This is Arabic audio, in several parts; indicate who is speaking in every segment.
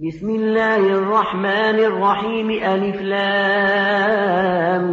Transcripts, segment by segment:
Speaker 1: بسم الله الرحمن الرحيم ألف لام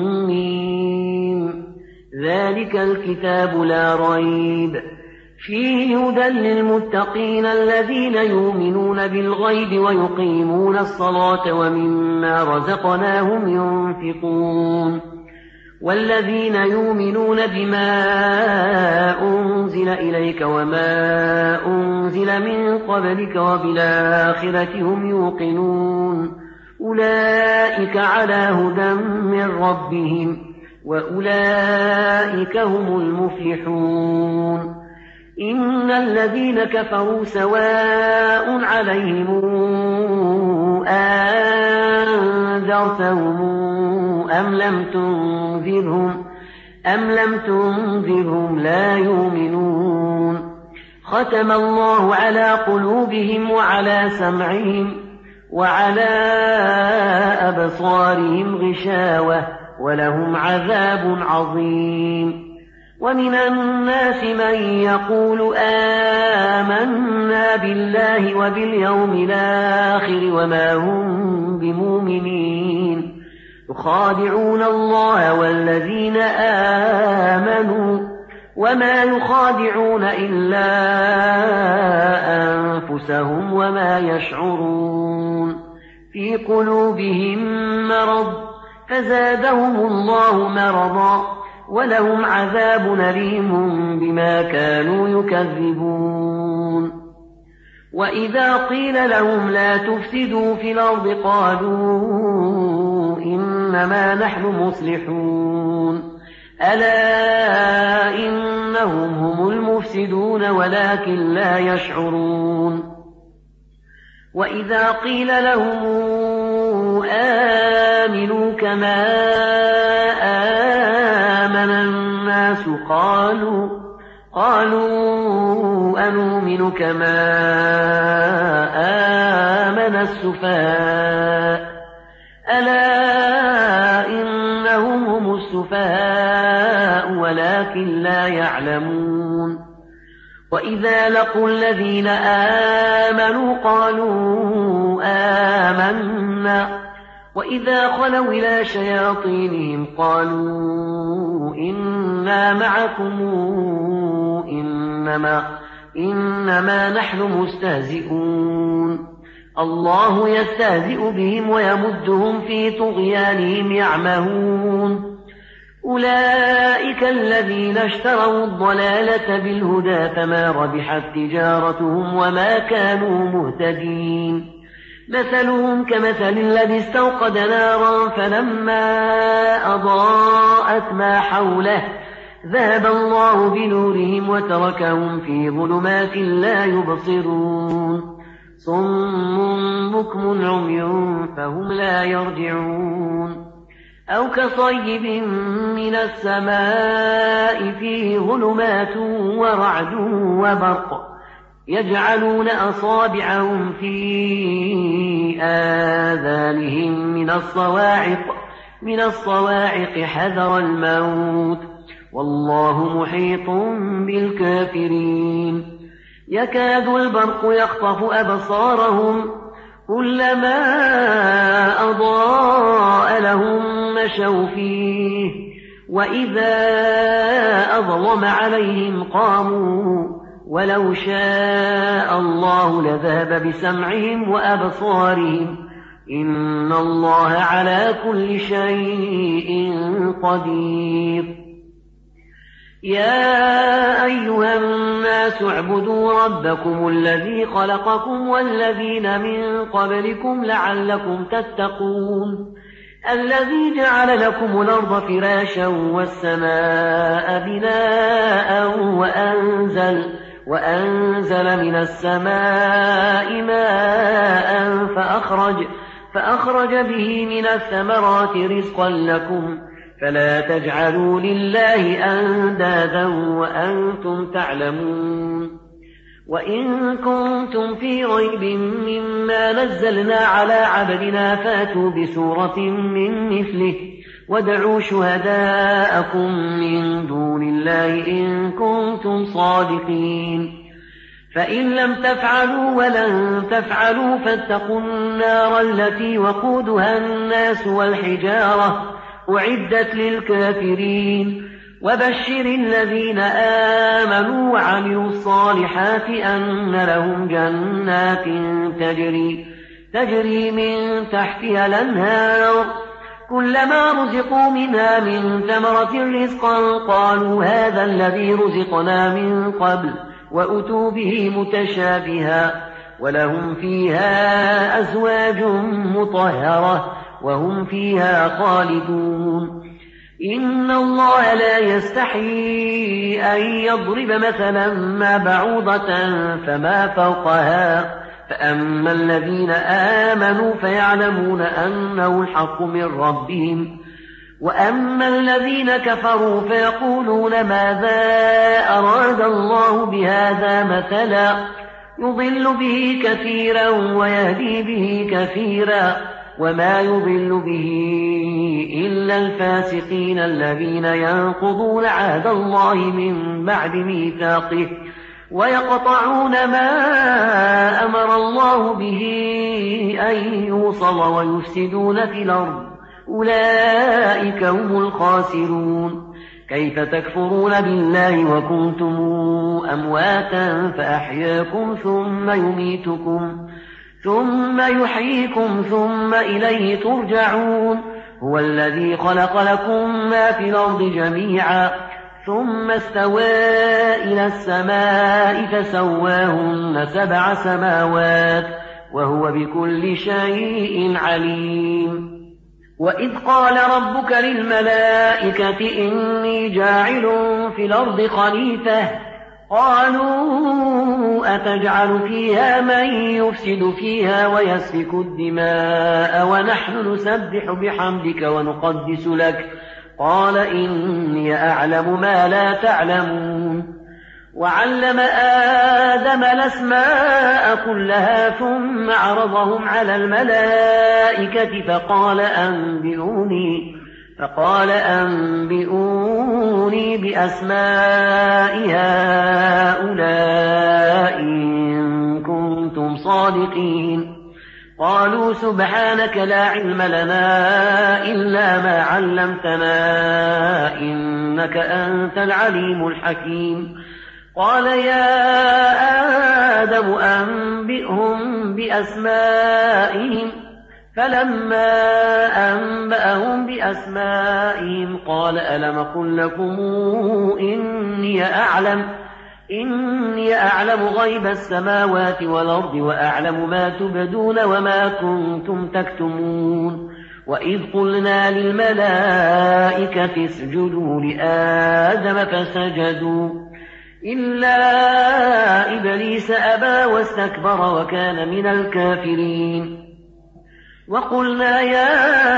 Speaker 1: ميم. ذلك الكتاب لا ريب فيه هدى للمتقين الذين يؤمنون بالغيب ويقيمون الصلاة ومما رزقناهم ينفقون والذين يؤمنون بما أنزل إليك وما أنزل من قبلك وبالآخرة هم يوقنون أولئك على هدى من ربهم وأولئك هم المفلحون. إن الذين كفروا سواء عليهم أنذرتهم أم لم تنذرهم لا يؤمنون. ختم الله على قلوبهم وعلى سمعهم وعلى أبصارهم غشاوة ولهم عذاب عظيم. ومن الناس من يقول آمنا بالله وباليوم الآخر وما هم بمؤمنين يخادعون الله والذين آمنوا وما يخادعون إلا أنفسهم وما يشعرون. في قلوبهم مرض فزادهم الله مرضا ولهم عذاب أليم بما كانوا يكذبون. وإذا قيل لهم لا تفسدوا في الأرض قالوا إنما نحن مصلحون ألا إنهم هم المفسدون ولكن لا يشعرون. وإذا قيل لهم آمنوا كما آمن الناس قالوا أنؤمن كما آمن السفهاء ألا إنهم هم السفهاء ولكن لا يعلمون. وإذا لقوا الذين آمنوا قالوا آمنا وإذا خلوا إلى شياطينهم قالوا إنا معكم إنما نحن مستهزئون. الله يستهزئ بهم ويمدهم في طغيانهم يعمهون. أولئك الذين اشتروا الضلالة بالهدى فما ربحت تجارتهم وما كانوا مهتدين. مثلهم كمثل الذي استوقد نارا فلما أضاءت ما حوله ذهب الله بنورهم وتركهم في ظلمات لا يبصرون. صم بكم عمي فهم لا يرجعون. أو كصيب من السماء فيه ظلمات ورعد وبرق يجعلون أصابعهم في آذانهم من الصواعق حذر الموت والله محيط بالكافرين. يكاد البرق يخطف أبصارهم كلما أضاء لهم مشوا فيه وإذا أظلم عليهم قاموا ولو شاء الله لذهب بسمعهم وأبصارهم إن الله على كل شيء قدير. يا أيها الناس اعبدوا ربكم الذي خلقكم والذين من قبلكم لعلكم تتقون. الذي جعل لكم الأرض فراشا والسماء بناء وأنزل من السماء ماء فأخرج به من الثمرات رزقا لكم فلا تجعلوا لله أندادا وأنتم تعلمون. وإن كنتم في ريب مما نزلنا على عبدنا فاتوا بسورة من مثله وادعوا شهداءكم من دون الله إن كنتم صادقين. فإن لم تفعلوا ولن تفعلوا فاتقوا النار التي وقودها الناس والحجارة أعدت للكافرين وبشر الذين آمنوا وعملوا الصالحات أن لهم جنات تجري من تحتها الأنهار كلما رزقوا منها من ثمرة رزقا قالوا هذا الذي رزقنا من قبل وأتوا به متشابها ولهم فيها أزواج مطهرة وهم فيها خالدون إن الله لا يستحيي أن يضرب مثلا ما بعوضة فما فوقها فأما الذين آمنوا فيعلمون أنه الحق من ربهم وأما الذين كفروا فيقولون ماذا أراد الله بهذا مثلا يضل به كثيرا ويهدي به كثيرا وما يضل به إلا الفاسقين الذين ينقضون عهد الله من بعد ميثاقه ويقطعون ما أمر الله به أن يوصل ويفسدون في الأرض أولئك هم الخاسرون كيف تكفرون بالله وكنتم أمواتا فأحياكم ثم يميتكم ثم يحييكم ثم إليه ترجعون هو الذي خلق لكم ما في الأرض جميعا ثم استوى إلى السماء فسواهن 7 سماوات وهو بكل شيء عليم وإذ قال ربك للملائكة إني جاعل في الأرض خليفة قالوا أتجعل فيها من يفسد فيها ويسفك الدماء ونحن نسبح بحمدك ونقدس لك قال إني أعلم ما لا تعلمون وعلم آدم الأسماء كلها ثم عرضهم على الملائكة فقال أنبئوني بأسماء هؤلاء إن كنتم صادقين قالوا سبحانك لا علم لنا إلا ما علمتنا إنك أنت العليم الحكيم قال يا آدم أنبئهم بأسمائهم فلما أنبأهم بأسمائهم قال ألم أقل لكم إني أعلم غيب السماوات والأرض وأعلم ما تبدون وما كنتم تكتمون وإذ قلنا للملائكة اسجدوا لآدم فسجدوا إلا إبليس أبى واستكبر وكان من الكافرين وقلنا يا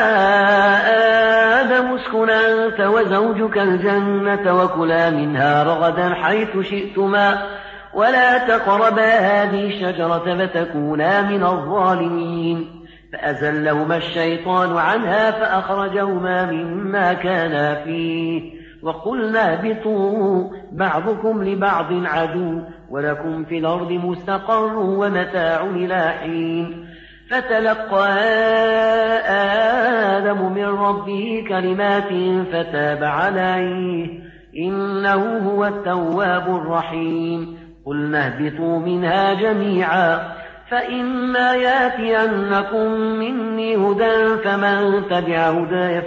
Speaker 1: آدم اسكن أنت وزوجك الجنة وكلا منها رغدا حيث شئتما ولا تقربا هذه الشجرة فتكونا من الظالمين فأزلهما الشيطان عنها فأخرجهما مما كانا فيه وقلنا اهبطوا بعضكم لبعض عدو ولكم في الأرض مستقر ومتاع إلى حين فتلقى آدم من ربه كلمات فتاب عليه إنه هو التواب الرحيم قلنا اهبطوا منها جميعا فإما يأتينكم مني هدى فمن تبع هداي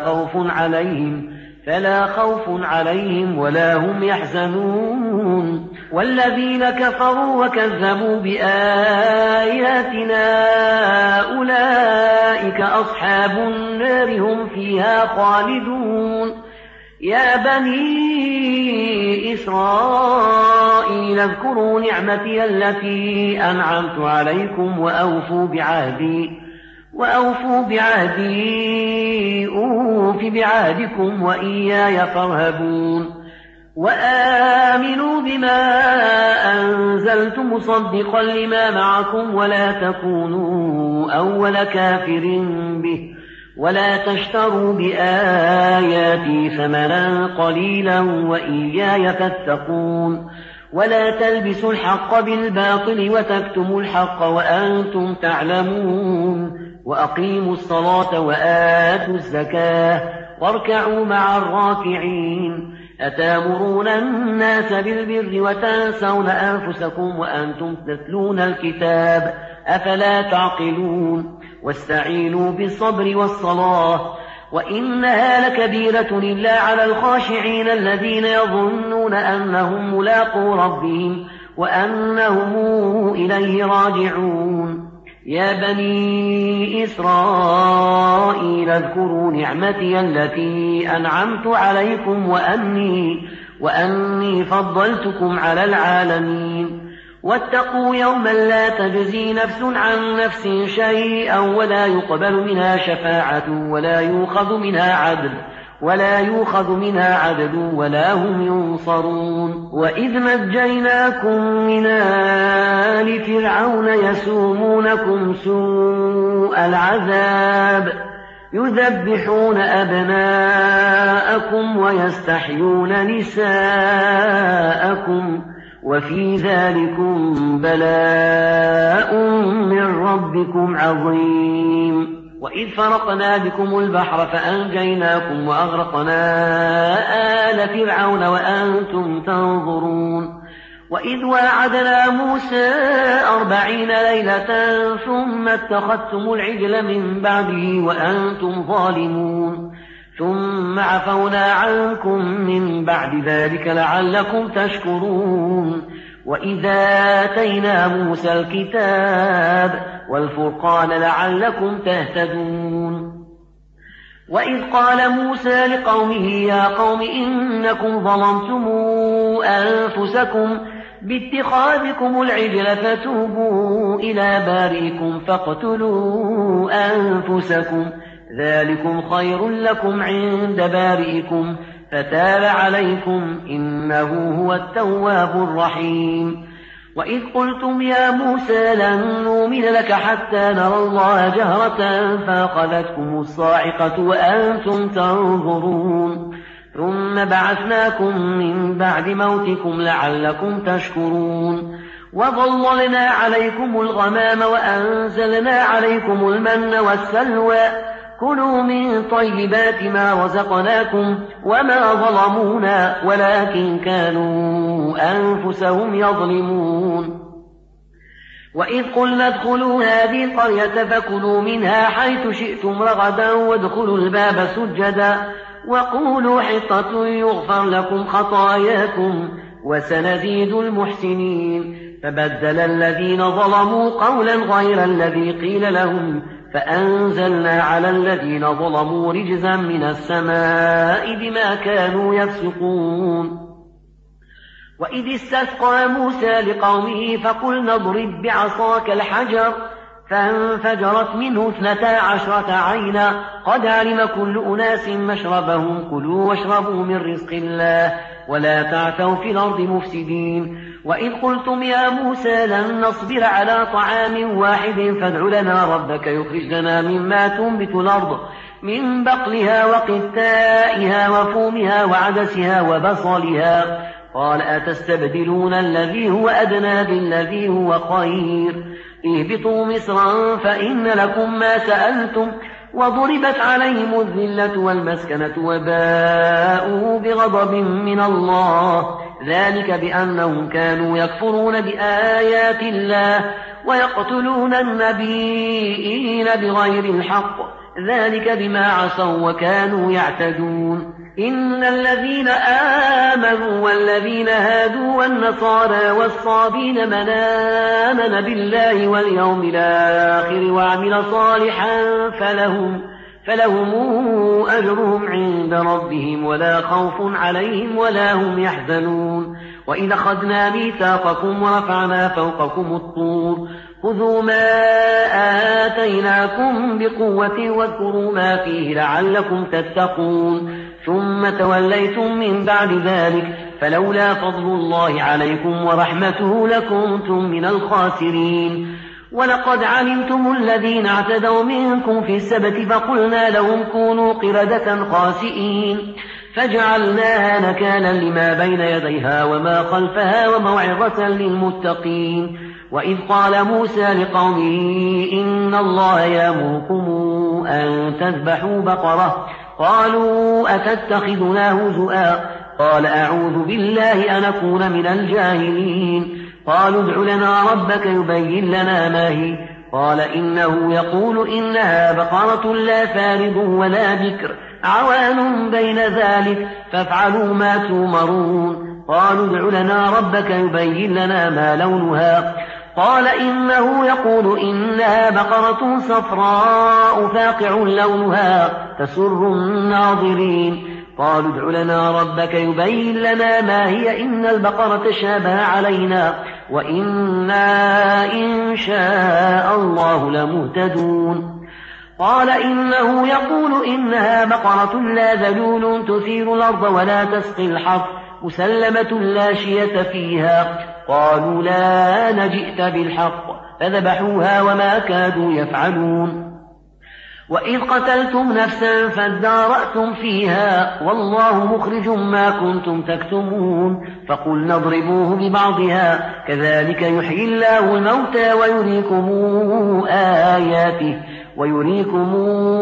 Speaker 1: فلا خوف عليهم ولا هم يحزنون والذين كفروا وكذبوا بآياتنا أولئك أصحاب النار هم فيها خالدون يا بني إسرائيل اذكروا نعمتي التي أنعمت عليكم وأوفوا بعهدي أوف بعهدكم وإياي فارهبون وآمنوا بما أنزلت مصدقا لما معكم ولا تكونوا أول كافر به ولا تشتروا بآياتي ثمنا قليلا وإياي فاتقون ولا تلبسوا الحق بالباطل وتكتموا الحق وأنتم تعلمون وأقيموا الصلاة وآتوا الزكاة واركعوا مع الراكعين أتامرون الناس بالبر وتنسون أنفسكم وأنتم تتلون الكتاب أفلا تعقلون واستعينوا بالصبر والصلاة وإنها لكبيرة إلا على الخاشعين الذين يظنون أنهم ملاقو ربهم وأنهم إليه راجعون يا بني إسرائيل اذكروا نعمتي التي أنعمت عليكم وأني فضلتكم على العالمين واتقوا يوما لا تجزي نفس عن نفس شيئا ولا يقبل منها شفاعة ولا يؤخذ منها عدل ولا هم ينصرون وإذ نجيناكم من آل فرعون يسومونكم سوء العذاب يذبحون أبناءكم ويستحيون نساءكم وفي ذلكم بلاء من ربكم عظيم وإذ فرقنا بكم البحر فأنجيناكم وأغرقنا آل فرعون وأنتم تنظرون وإذ واعدنا موسى 40 ليلة ثم اتخذتم العجل من بعده وأنتم ظالمون ثم عفونا عنكم من بعد ذلك لعلكم تشكرون وإذا آتينا موسى الكتاب والفرقان لعلكم تهتدون وإذ قال موسى لقومه يا قوم إنكم ظلمتم أنفسكم باتخاذكم العجل فتوبوا إلى بارئكم فاقتلوا أنفسكم ذلكم خير لكم عند بارئكم فتاب عليكم إنه هو التواب الرحيم وإذ قلتم يا موسى لن نؤمن لك حتى نرى الله جهرة فأخذتكم الصاعقة وأنتم تنظرون ثم بعثناكم من بعد موتكم لعلكم تشكرون وظللنا عليكم الغمام وأنزلنا عليكم المن والسلوى كلوا من طيبات ما رزقناكم وما ظلمونا ولكن كانوا أنفسهم يظلمون وإذ قلنا ادخلوا هذه القرية فكلوا منها حيث شئتم رغدا وادخلوا الباب سجدا وقولوا حطة يغفر لكم خطاياكم وسنزيد المحسنين فبدل الذين ظلموا قولا غير الذي قيل لهم فأنزلنا على الذين ظلموا رجزا من السماء بما كانوا يفسقون وإذ استسقى موسى لقومه فقلنا اضرب بعصاك الحجر فانفجرت منه 12 عينا قد علم كل أناس مشربهم كلوا واشربوا من رزق الله ولا تعثوا في الأرض مفسدين وإذ قلتم يا موسى لن نصبر على طعام واحد فادع لنا ربك يخرج لنا مما تنبت الأرض من بقلها وقثائها وفومها وعدسها وبصلها قال أتستبدلون الذي هو أدنى بالذي هو خير اهبطوا مصرا فإن لكم ما سألتم وضربت عليهم الذلة والمسكنة وباءوا بغضب من الله ذلك بأنهم كانوا يكفرون بآيات الله ويقتلون النبيين بغير الحق ذلك بما عصوا وكانوا يعتدون إن الذين آمنوا والذين هادوا والنصارى والصابين من آمن بالله واليوم الآخر وعمل صالحا فلهم أجرهم عند ربهم ولا خوف عليهم ولا هم يحزنون وإذ أخذنا ميثاقكم ورفعنا فوقكم الطور خذوا ما آتيناكم بقوة واذكروا ما فيه لعلكم تتقون ثم توليتم من بعد ذلك فلولا فضل الله عليكم ورحمته لكنتم من الخاسرين ولقد علمتم الذين اعتدوا منكم في السبت فقلنا لهم كونوا قردة خاسئين فجعلناها نكالا لما بين يديها وما خلفها وموعظة للمتقين. وإذ قال موسى لقومه إن الله يأمركم أن تذبحوا بقرة قالوا أتتخذنا هزؤا قال أعوذ بالله أن أكون من الجاهلين. قالوا ادع لنا ربك يبين لنا ما هي قال إنه يقول إنها بقرة لا فارض ولا بكر عوان بين ذلك فافعلوا ما تؤمرون. قالوا ادع لنا ربك يبين لنا ما لونها قال إنه يقول إنها بقرة صفراء فاقع لونها تسر الناظرين. قالوا ادع لنا ربك يبين لنا ما هي إن البقرة شابه علينا وإنا إن شاء الله لمهتدون. قال إنه يقول إنها بقرة لا ذلول تثير الأرض ولا تسقي الحرث مسلمة لا شية فيها. قالوا لا نجئت بالحق فذبحوها وما كادوا يفعلون. وإذ قتلتم نفسا فادارأتم فيها والله مخرج ما كنتم تكتمون. فقلنا اضربوه ببعضها كذلك يحيي الله الموتى ويريكم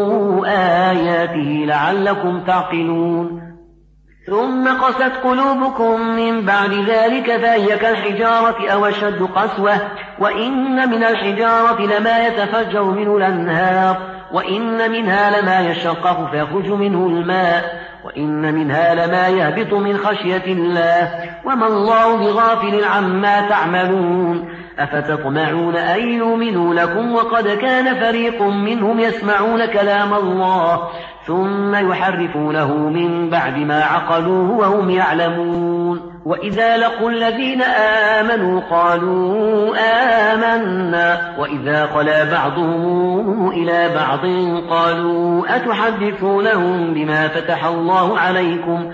Speaker 1: آياته لعلكم تعقلون. ثم قست قلوبكم من بعد ذلك فهي كالحجارة أو أشد قسوة وإن من الحجارة لما يتفجر منه الأنهار وإن منها لما يشقق فيخرج منه الماء وإن منها لما يهبط من خشية الله وما الله بغافل عما تعملون. أفتطمعون أن يؤمنوا لكم وقد كان فريق منهم يسمعون كلام الله ثم يحرفونه من بعد ما عقلوه وهم يعلمون. وإذا لقوا الذين آمنوا قالوا آمنا وإذا خلا بعضهم إلى بعض قالوا أتحدثونهم بما فتح الله عليكم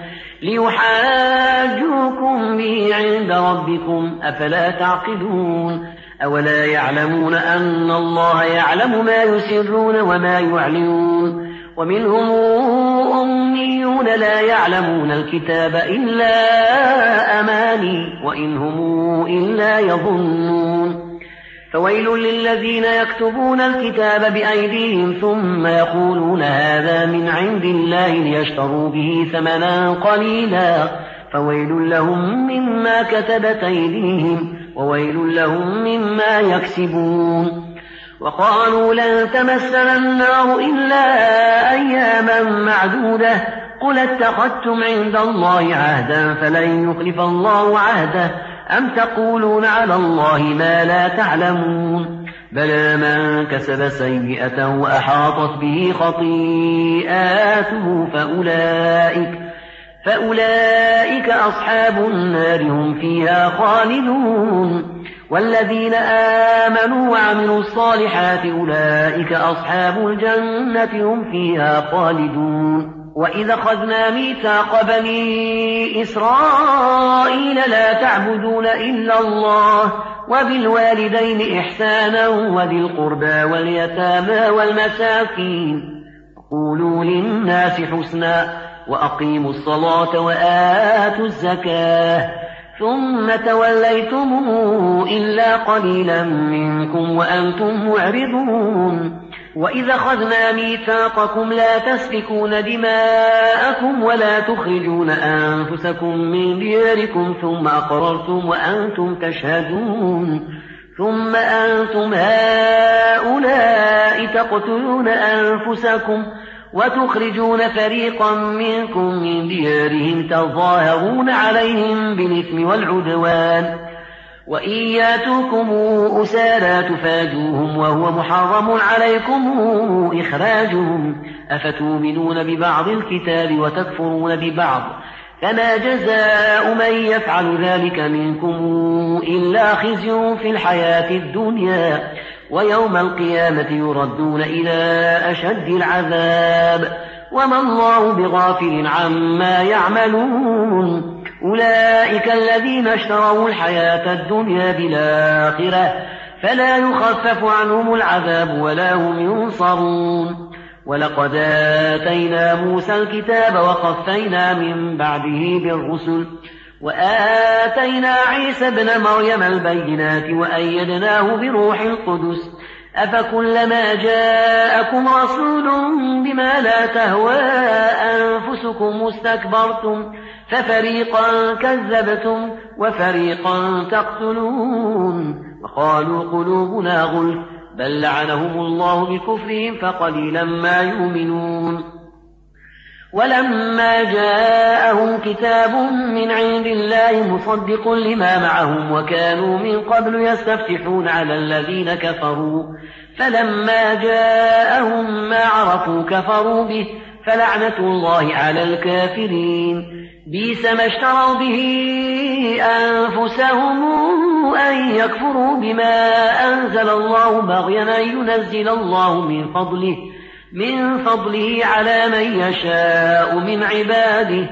Speaker 1: ليحاجوكم به عند ربكم أفلا تعقلون. أولا يعلمون أن الله يعلم ما يسرون وما يعلنون. ومنهم أميون لا يعلمون الكتاب إلا أماني وإن هم إلا يظنون. فويل للذين يكتبون الكتاب بأيديهم ثم يقولون هذا من عند الله ليشتروا به ثمنا قليلا فويل لهم مما كتبت أيديهم وويل لهم مما يكسبون. وقالوا لن تمسنا النار إلا أياما معدودة قل اتخذتم عند الله عهدا فلن يخلف الله عهده أم تقولون على الله ما لا تعلمون. بلى من كسب سيئة وأحاطت به خطيئاته فأولئك أصحاب النار هم فيها خالدون. والذين آمنوا وعملوا الصالحات أولئك أصحاب الجنة هم فيها خالدون. وإذا أخذنا ميثاق بني إسرائيل لا تعبدون إلا الله وبالوالدين إحسانا وذي القربى واليتامى والمساكين قولوا للناس حسنا وأقيموا الصلاة وآتوا الزكاة ثم توليتم إلا قليلا منكم وأنتم معرضون. وإذا أخذنا ميثاقكم لا تسفكون دماءكم ولا تخرجون أنفسكم من دياركم ثم أقررتم وأنتم تشهدون ثم أنتم هؤلاء تقتلون أنفسكم وتخرجون فريقا منكم من ديارهم تظاهرون عليهم بالإثم والعدوان وإن ياتوكم أسارى تفادوهم وهو محرم عليكم إخراجهم أفتؤمنون ببعض الكتاب وتكفرون ببعض فما جزاء من يفعل ذلك منكم إلا خزي في الحياة الدنيا ويوم القيامة يردون إلى أشد العذاب وما الله بغافل عما يعملون. أولئك الذين اشتروا الحياة الدنيا بالآخرة فلا يخفف عنهم العذاب ولا هم ينصرون. ولقد آتينا موسى الكتاب وقفينا من بعده بالرسل وآتينا عيسى ابن مريم البينات وأيدناه بروح القدس أفكلما جاءكم رسول بما لا تهوى أنفسكم استكبرتم ففريقا كذبتم وفريقا تقتلون وقالوا قلوبنا غلف بل لعنهم الله بكفرهم فقليلا ما يؤمنون ولما جاءهم كتاب من عند الله مصدق لما معهم وكانوا من قبل يستفتحون على الذين كفروا فلما جاءهم ما عرفوا كفروا به فلعنة الله على الكافرين بئس ما اشتروا به أنفسهم أن يكفروا بما أنزل الله بغيا أن ينزل الله من فضله على من يشاء من عباده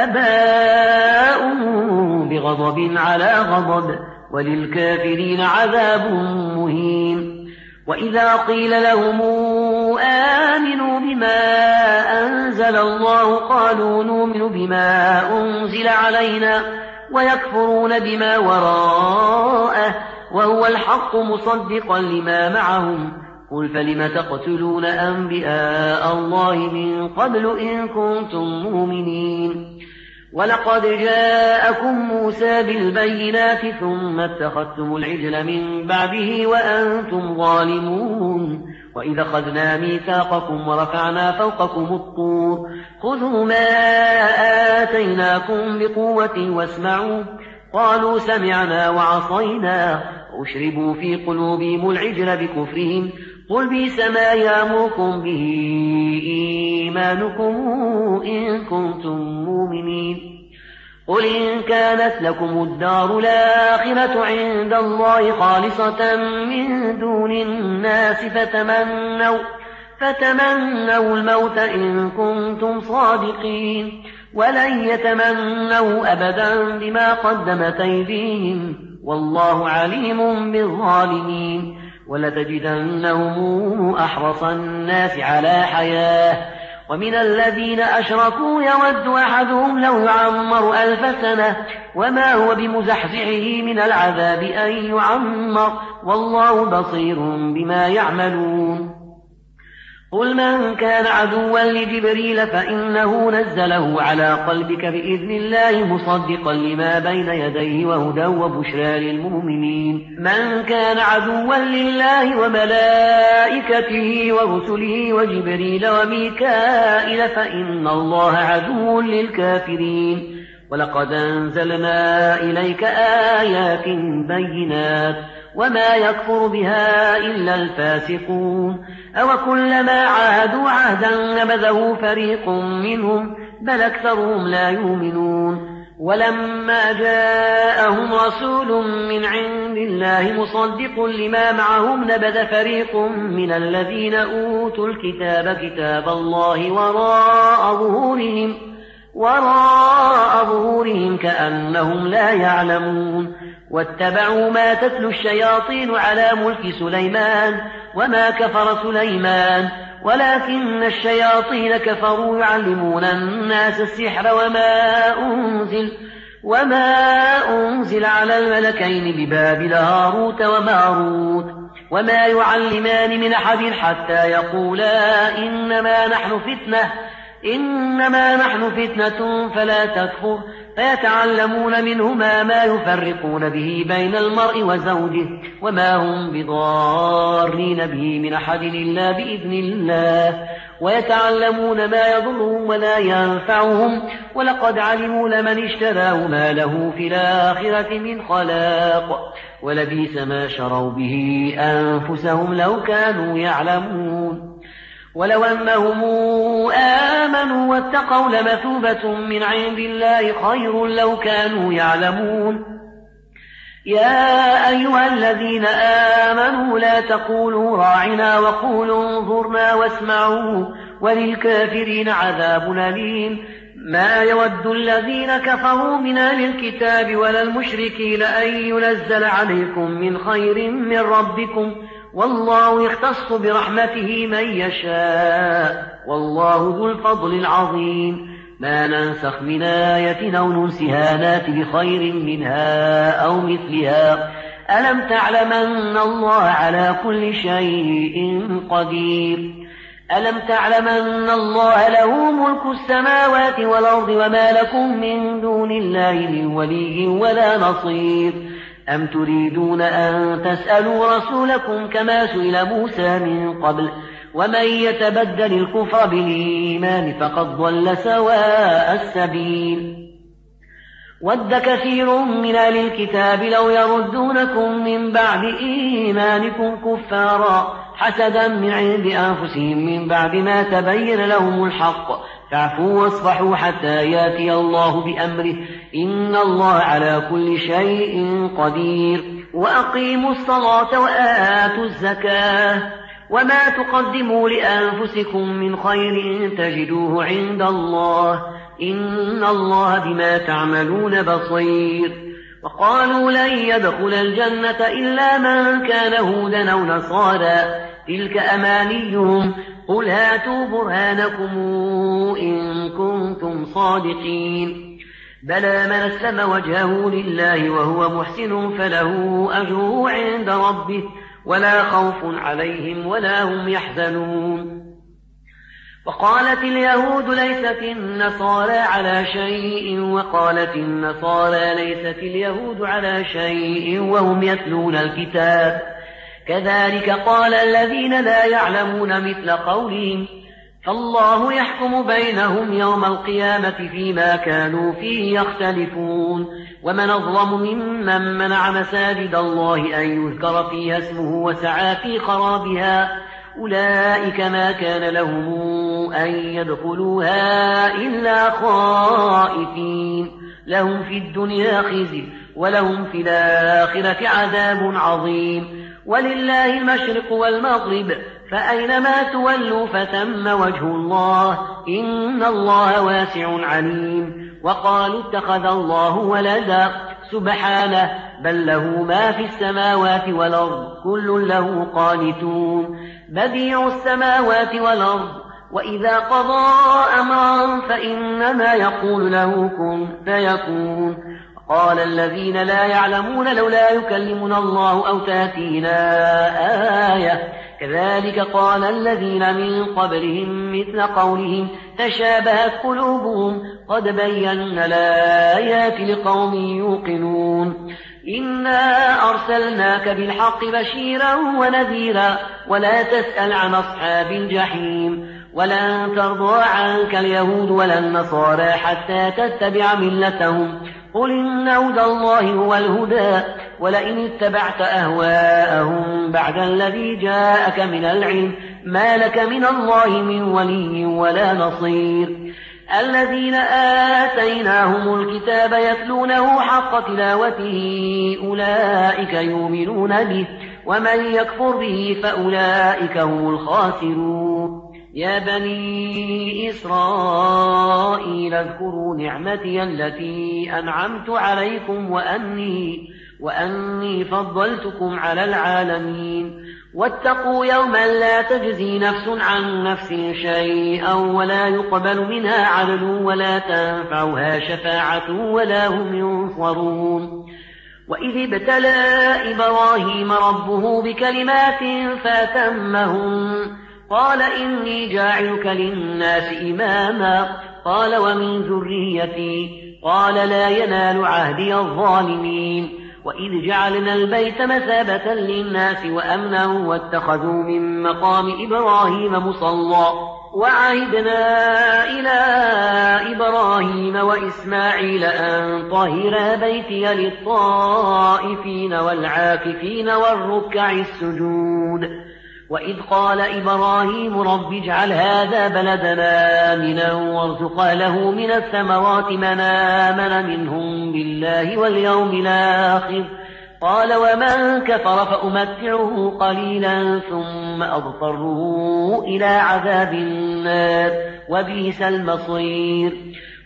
Speaker 1: فباءوا بغضب على غضب وللكافرين عذاب مهين وإذا قيل لهم آمنوا بما أنزل الله قالوا نؤمن بما أنزل علينا ويكفرون بما وراءه وهو الحق مصدقا لما معهم قل فلم تقتلون أنبياء الله من قبل إن كنتم مؤمنين ولقد جاءكم موسى بالبينات ثم اتخذتم العجل من بعده وأنتم ظالمون وإذا أخذنا ميثاقكم ورفعنا فوقكم الطور خذوا ما آتيناكم بقوة واسمعوا قالوا سمعنا وعصينا أشربوا في قلوبهم العجل بكفرهم قل بئس ما يأمركم به إيمانكم إن كنتم مؤمنين قل إن كانت لكم الدار الآخرة عند الله خالصة من دون الناس فتمنوا الموت إن كنتم صادقين ولن يتمنوا أبدا بما قدمت أيديهم والله عليم بالظالمين ولتجدنهم أحرص الناس على حياة ومن الذين أشركوا يود أحدهم لو يعمر 1000 سنة وما هو بمزحزحه من العذاب أن يعمر والله بصير بما يعملون قل من كان عدوا لجبريل فإنه نزله على قلبك بإذن الله مصدقا لما بين يديه وهدى وبشرى للمؤمنين من كان عدوا لله وملائكته ورسله وجبريل وميكائيل فإن الله عدو للكافرين ولقد أنزلنا إليك آيات بينات وما يكفر بها إلا الفاسقون أوكلما عاهدوا عهدا نبذه فريق منهم بل أكثرهم لا يؤمنون ولما جاءهم رسول من عند الله مصدق لما معهم نبذ فريق من الذين أوتوا الكتاب كتاب الله وراء ظهورهم كأنهم لا يعلمون واتبعوا ما تتلو الشياطين على ملك سليمان وما كفر سليمان ولكن الشياطين كفروا يعلمون الناس السحر وما أنزل على الملكين ببابل هاروت وماروت وما يعلمان من أحد حتى يقولا إنما نحن فتنة فلا تكفر فيتعلمون منهما ما يفرقون به بين المرء وزوجه وما هم بضارين به من أحد إلا بإذن الله ويتعلمون ما يضرهم ولا ينفعهم ولقد علموا لمن اشتراه ما له في الآخرة من خلاق ولبئس ما شروا به أنفسهم لو كانوا يعلمون ولو أنهم آمنوا واتقوا لمثوبة من عند الله خير لو كانوا يعلمون يا أيها الذين آمنوا لا تقولوا راعنا وقولوا انظرنا واسمعوا وللكافرين عذاب أليم ما يود الذين كفروا من أهل الكتاب ولا المشركين أن ينزل عليكم من خير من ربكم والله يختص برحمته من يشاء والله ذو الفضل العظيم ما ننسخ من آية أو ننسها نات بخير منها أو مثلها ألم تعلم أن الله على كل شيء قدير ألم تعلم أن الله له ملك السماوات والأرض وما لكم من دون الله من ولي ولا نصير أم تريدون أن تسألوا رسولكم كما سئل موسى من قبل ومن يتبدل الكفر بالإيمان فقد ضل سواء السبيل ود كثير من أهل الكتاب لو يردونكم من بعد إيمانكم كفارا حسدا من عند أنفسهم من بعد ما تبين لهم الحق فاعفوا واصفحوا حتى يأتي الله بأمره إن الله على كل شيء قدير وأقيموا الصلاة وآتوا الزكاة وما تقدموا لأنفسكم من خير تجدوه عند الله إن الله بما تعملون بصير وقالوا لن يدخل الجنة إلا من كان هودا أو نصارى تلك أمانيهم قل هاتوا برهانكم إن كنتم صادقين بلى من أسلم وجهه لله وهو محسن فله أجره عند ربه ولا خوف عليهم ولا هم يحزنون وقالت اليهود ليست النصارى على شيء وقالت النصارى ليست اليهود على شيء وهم يتلون الكتاب كذلك قال الذين لا يعلمون مثل قولهم فالله يحكم بينهم يوم القيامة فيما كانوا فيه يختلفون ومن أظلم ممن منع مساجد الله أن يذكر فيها اسمه وسعى في خرابها أولئك ما كان لهم أن يدخلوها إلا خائفين لهم في الدنيا خزي ولهم في الآخرة عذاب عظيم ولله المشرق والمغرب فأينما تولوا فثم وجه الله إن الله واسع عليم وقالوا اتخذ الله ولدا سبحانه بل له ما في السماوات والأرض كل له قانتون بديع السماوات والأرض وإذا قضى أمرا فإنما يقول له كن فيكون قال الذين لا يعلمون لولا يكلمنا الله أو تأتينا آية كذلك قال الذين من قبلهم مثل قولهم تشابهت قلوبهم قد بينا الآيات لقوم يوقنون إنا أرسلناك بالحق بشيرا ونذيرا ولا تسأل عن أصحاب الجحيم ولن ترضى عنك اليهود ولا النصارى حتى تتبع ملتهم قل إن هدى الله هو الهدى ولئن اتبعت أهواءهم بعد الذي جاءك من العلم ما لك من الله من ولي ولا نصير الذين آتيناهم الكتاب يتلونه حق تلاوته أولئك يؤمنون به ومن يكفر به فأولئك هم الخاسرون يا بني إسرائيل اذكروا نعمتي التي أنعمت عليكم وأني فضلتكم على العالمين واتقوا يوما لا تجزي نفس عن نفس شيئا ولا يقبل منها عدل ولا تنفعها شفاعة ولا هم ينصرون وإذ ابتلى إبراهيم ربه بكلمات فأتمهن قال إني جاعلك للناس إماما قال ومن ذريتي قال لا ينال عهدي الظالمين وإذ جعلنا البيت مثابة للناس وأمنا واتخذوا من مقام إبراهيم مصلى وعهدنا إلى إبراهيم وإسماعيل أن طهرا بيتي للطائفين والعاكفين والركع السجود وإذ قال إبراهيم رب اجعل هذا بلدنا آمنا وارزق له من الثمرات من آمن منهم بالله واليوم الآخر قال ومن كفر فأمتعه قليلا ثم أضطره إلى عذاب النار وبئس المصير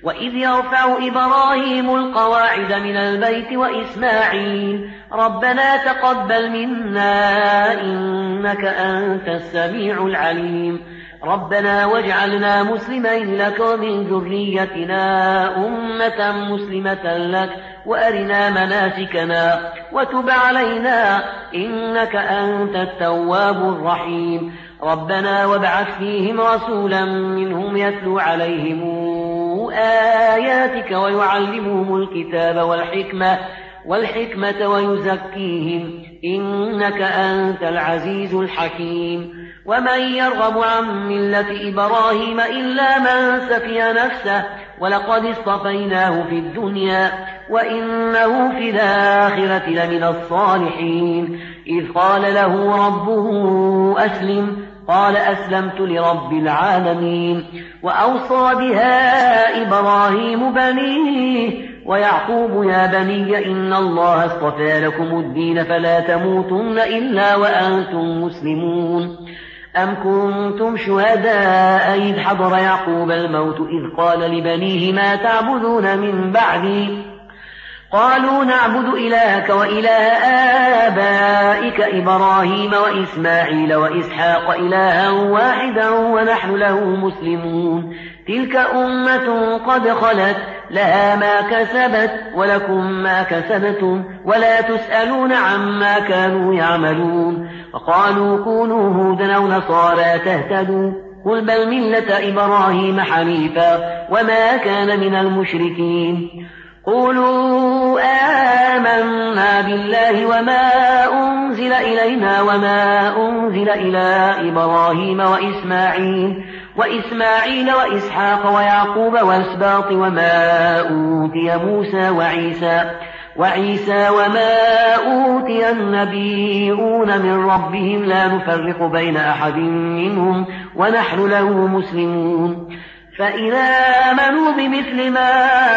Speaker 1: وإذ يرفع إبراهيم القواعد من البيت وإسماعيل ربنا تقبل منا إنك أنت السميع العليم ربنا واجعلنا مسلمين لك ومن ذريتنا أمة مسلمة لك وأرنا مناسكنا وتب علينا إنك أنت التواب الرحيم ربنا وابعث فيهم رسولا منهم يتلو عليهم آياتك ويعلمهم الكتاب والحكمة ويزكيهم إنك أنت العزيز الحكيم ومن يرغب عن ملة إبراهيم إلا من سفي نفسه ولقد اصطفيناه في الدنيا وإنه في الآخرة لمن الصالحين إذ قال له ربه أسلم قال أسلمت لرب العالمين وأوصى بها إبراهيم بنيه ويعقوب يا بني إن الله اصطفى لكم الدين فلا تموتن إلا وأنتم مسلمون أم كنتم شهداء إذ حضر يعقوب الموت إذ قال لبنيه ما تعبدون من بعدي قالوا نعبد إلهك وإله آبائك إبراهيم وإسماعيل وإسحاق إلها واحدا ونحن له مسلمون تلك أمة قد خلت لها ما كسبت ولكم ما كسبتم ولا تسألون عما كانوا يعملون وقالوا كونوا هودا أو نصارى تهتدوا قل بل ملة إبراهيم حنيفا وما كان من المشركين قولوا آمنا بالله وما أنزل إلينا وما أنزل إلى إبراهيم وإسماعيل وإسحاق ويعقوب والأسباط وما أوتي موسى وعيسى وما أوتي النبيون من ربهم لا نفرق بين أحد منهم ونحن له مسلمون فإذا آمنوا بمثل ما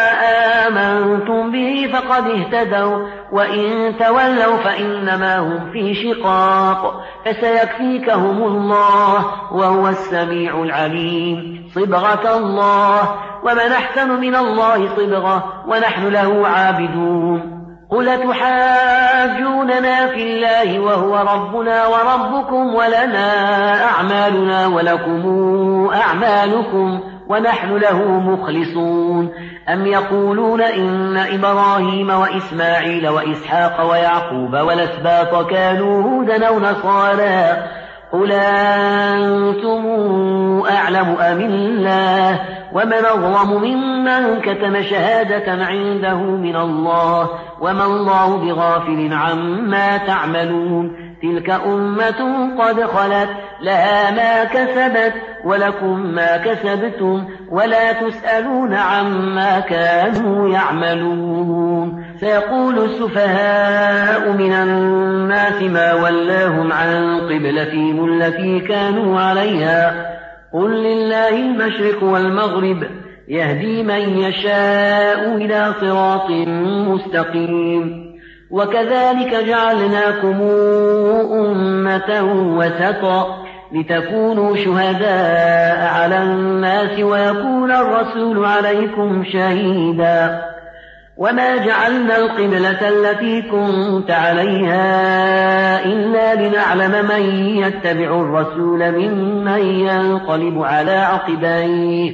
Speaker 1: آمنتم به فقد اهتدوا وإن تولوا فإنما هم في شقاق فسيكفيكهم الله وهو السميع العليم صبغة الله ومن أحسن من الله صبغة ونحن له عابدون قل تحاجوننا في الله وهو ربنا وربكم ولنا أعمالنا ولكم أعمالكم ونحن له مخلصون أم يقولون إن إبراهيم وإسماعيل وإسحاق ويعقوب والأسباط كانوا هودا أو نصارى قل أنتم أعلم أم الله ومن أظلم ممن كتم شهادة عنده من الله وما الله بغافل عما تعملون تلك أمة قد خلت لها ما كسبت ولكم ما كسبتم ولا تسألون عما كانوا يعملون سيقول السفهاء من الناس ما ولاهم عن قبلتهم التي كانوا عليها قل لله المشرق والمغرب يهدي من يشاء إلى صراط مستقيم وكذلك جعلناكم أمة وسطا لتكونوا شهداء على الناس ويكون الرسول عليكم شهيدا وما جعلنا القبلة التي كنت عليها إلا لنعلم من يتبع الرسول ممن ينقلب على عقبيه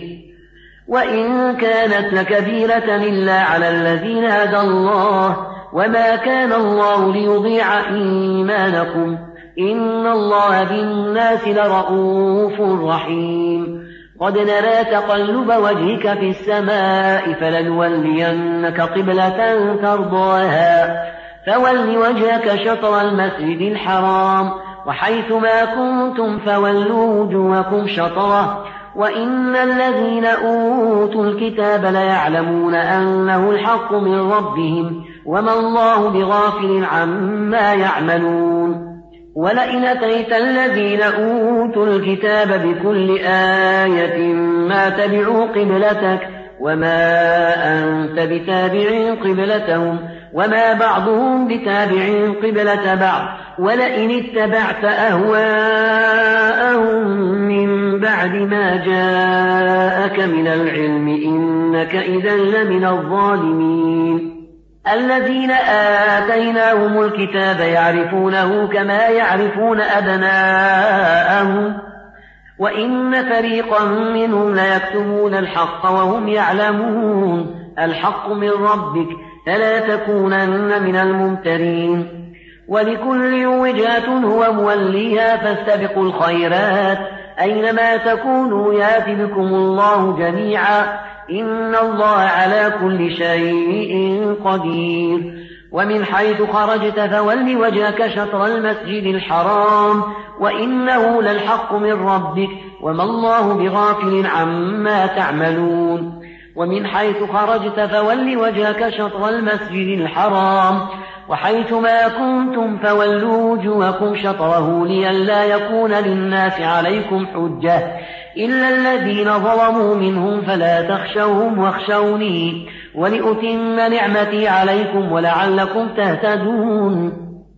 Speaker 1: وإن كانت لكبيرة إلا على الذين هدى الله وما كان الله ليضيع إيمانكم إن الله بالناس لرؤوف رحيم قد نرى تقلب وجهك في السماء فلنولينك قبلة ترضاها فول وجهك شطر المسجد الحرام وحيث ما كنتم فولوا وجوهكم شطره وإن الذين أوتوا الكتاب ليعلمون أنه الحق من ربهم وما الله بغافل عما يعملون ولئن أتيت الذين أوتوا الكتاب بكل آية ما تبعوا قبلتك وما أنت بتابع قبلتهم وما بعضهم بتابع قبلة بعض ولئن اتبعت أهواءهم من بعد بعد ما جاءك من العلم إنك إذا لمن الظالمين. الذين آتيناهم الكتاب يعرفونه كما يعرفون أبناءهم وإن فريقا منهم ليكتمون الحق وهم يعلمون. الحق من ربك فلا تكونن من الممترين. ولكل وجهة هو موليها فاستبقوا الخيرات أينما تكونوا يأت بكم الله جميعا إن الله على كل شيء قدير. ومن حيث خرجت فول وجهك شطر المسجد الحرام وإنه للحق من ربك وما الله بغافل عما تعملون. ومن حيث خرجت فول وجهك شطر المسجد الحرام وحيث ما كنتم فولوا وجوهكم شطره لئلا يكون للناس عليكم حجة إلا الذين ظلموا منهم فلا تخشوهم واخشوني ولأتم نعمتي عليكم ولعلكم تهتدون.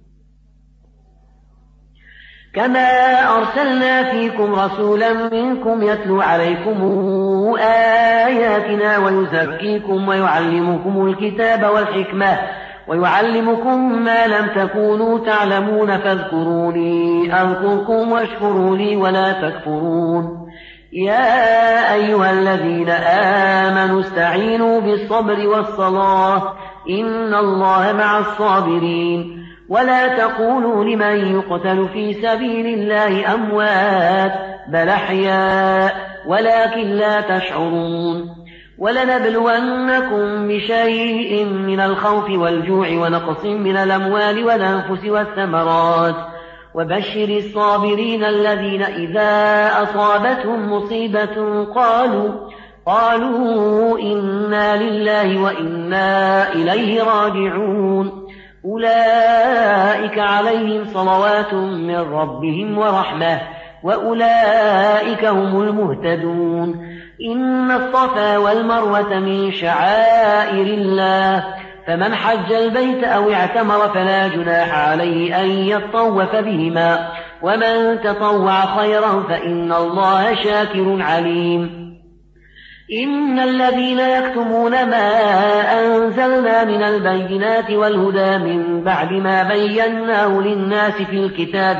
Speaker 1: كما أرسلنا فيكم رسولا منكم يتلو عليكم آياتنا ويزكيكم ويعلمكم الكتاب والحكمة ويعلمكم ما لم تكونوا تعلمون فاذكروني أذكركم واشكروا لي ولا تكفرون. يا أيها الذين آمنوا استعينوا بالصبر والصلاة إن الله مع الصابرين. ولا تقولوا لمن يقتل في سبيل الله أموات بل أحياء ولكن لا تشعرون. ولنبلونكم بشيء من الخوف والجوع ونقص من الأموال والأنفس والثمرات وبشر الصابرين الذين إذا أصابتهم مصيبة قالوا إنا لله وإنا إليه راجعون. أولئك عليهم صلوات من ربهم ورحمة وأولئك هم المهتدون. إن الصفا والمروة من شعائر الله فمن حج البيت أو اعتمر فلا جناح عليه أن يطوف بهما ومن تطوع خيرا فإن الله شاكر عليم. إن الذين يكتمون ما أنزلنا من البينات والهدى من بعد ما بيناه للناس في الكتاب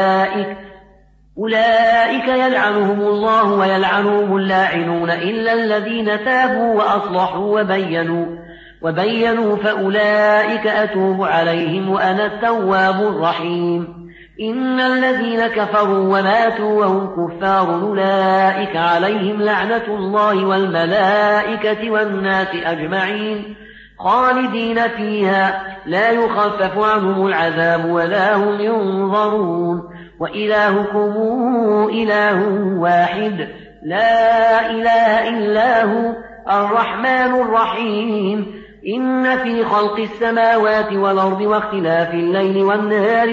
Speaker 1: أولئك يلعنهم الله ويلعنهم اللاعنون إلا الذين تابوا وأصلحوا وبينوا فأولئك أتوب عليهم وأنا التواب الرحيم. إن الذين كفروا وماتوا وهم كفار أولئك عليهم لعنة الله والملائكة والناس أجمعين خالدين فيها لا يخفف عنهم العذاب ولا هم ينظرون. وإلهكم إله واحد لا إله إلا هو الرحمن الرحيم. إن في خلق السماوات والأرض واختلاف الليل والنهار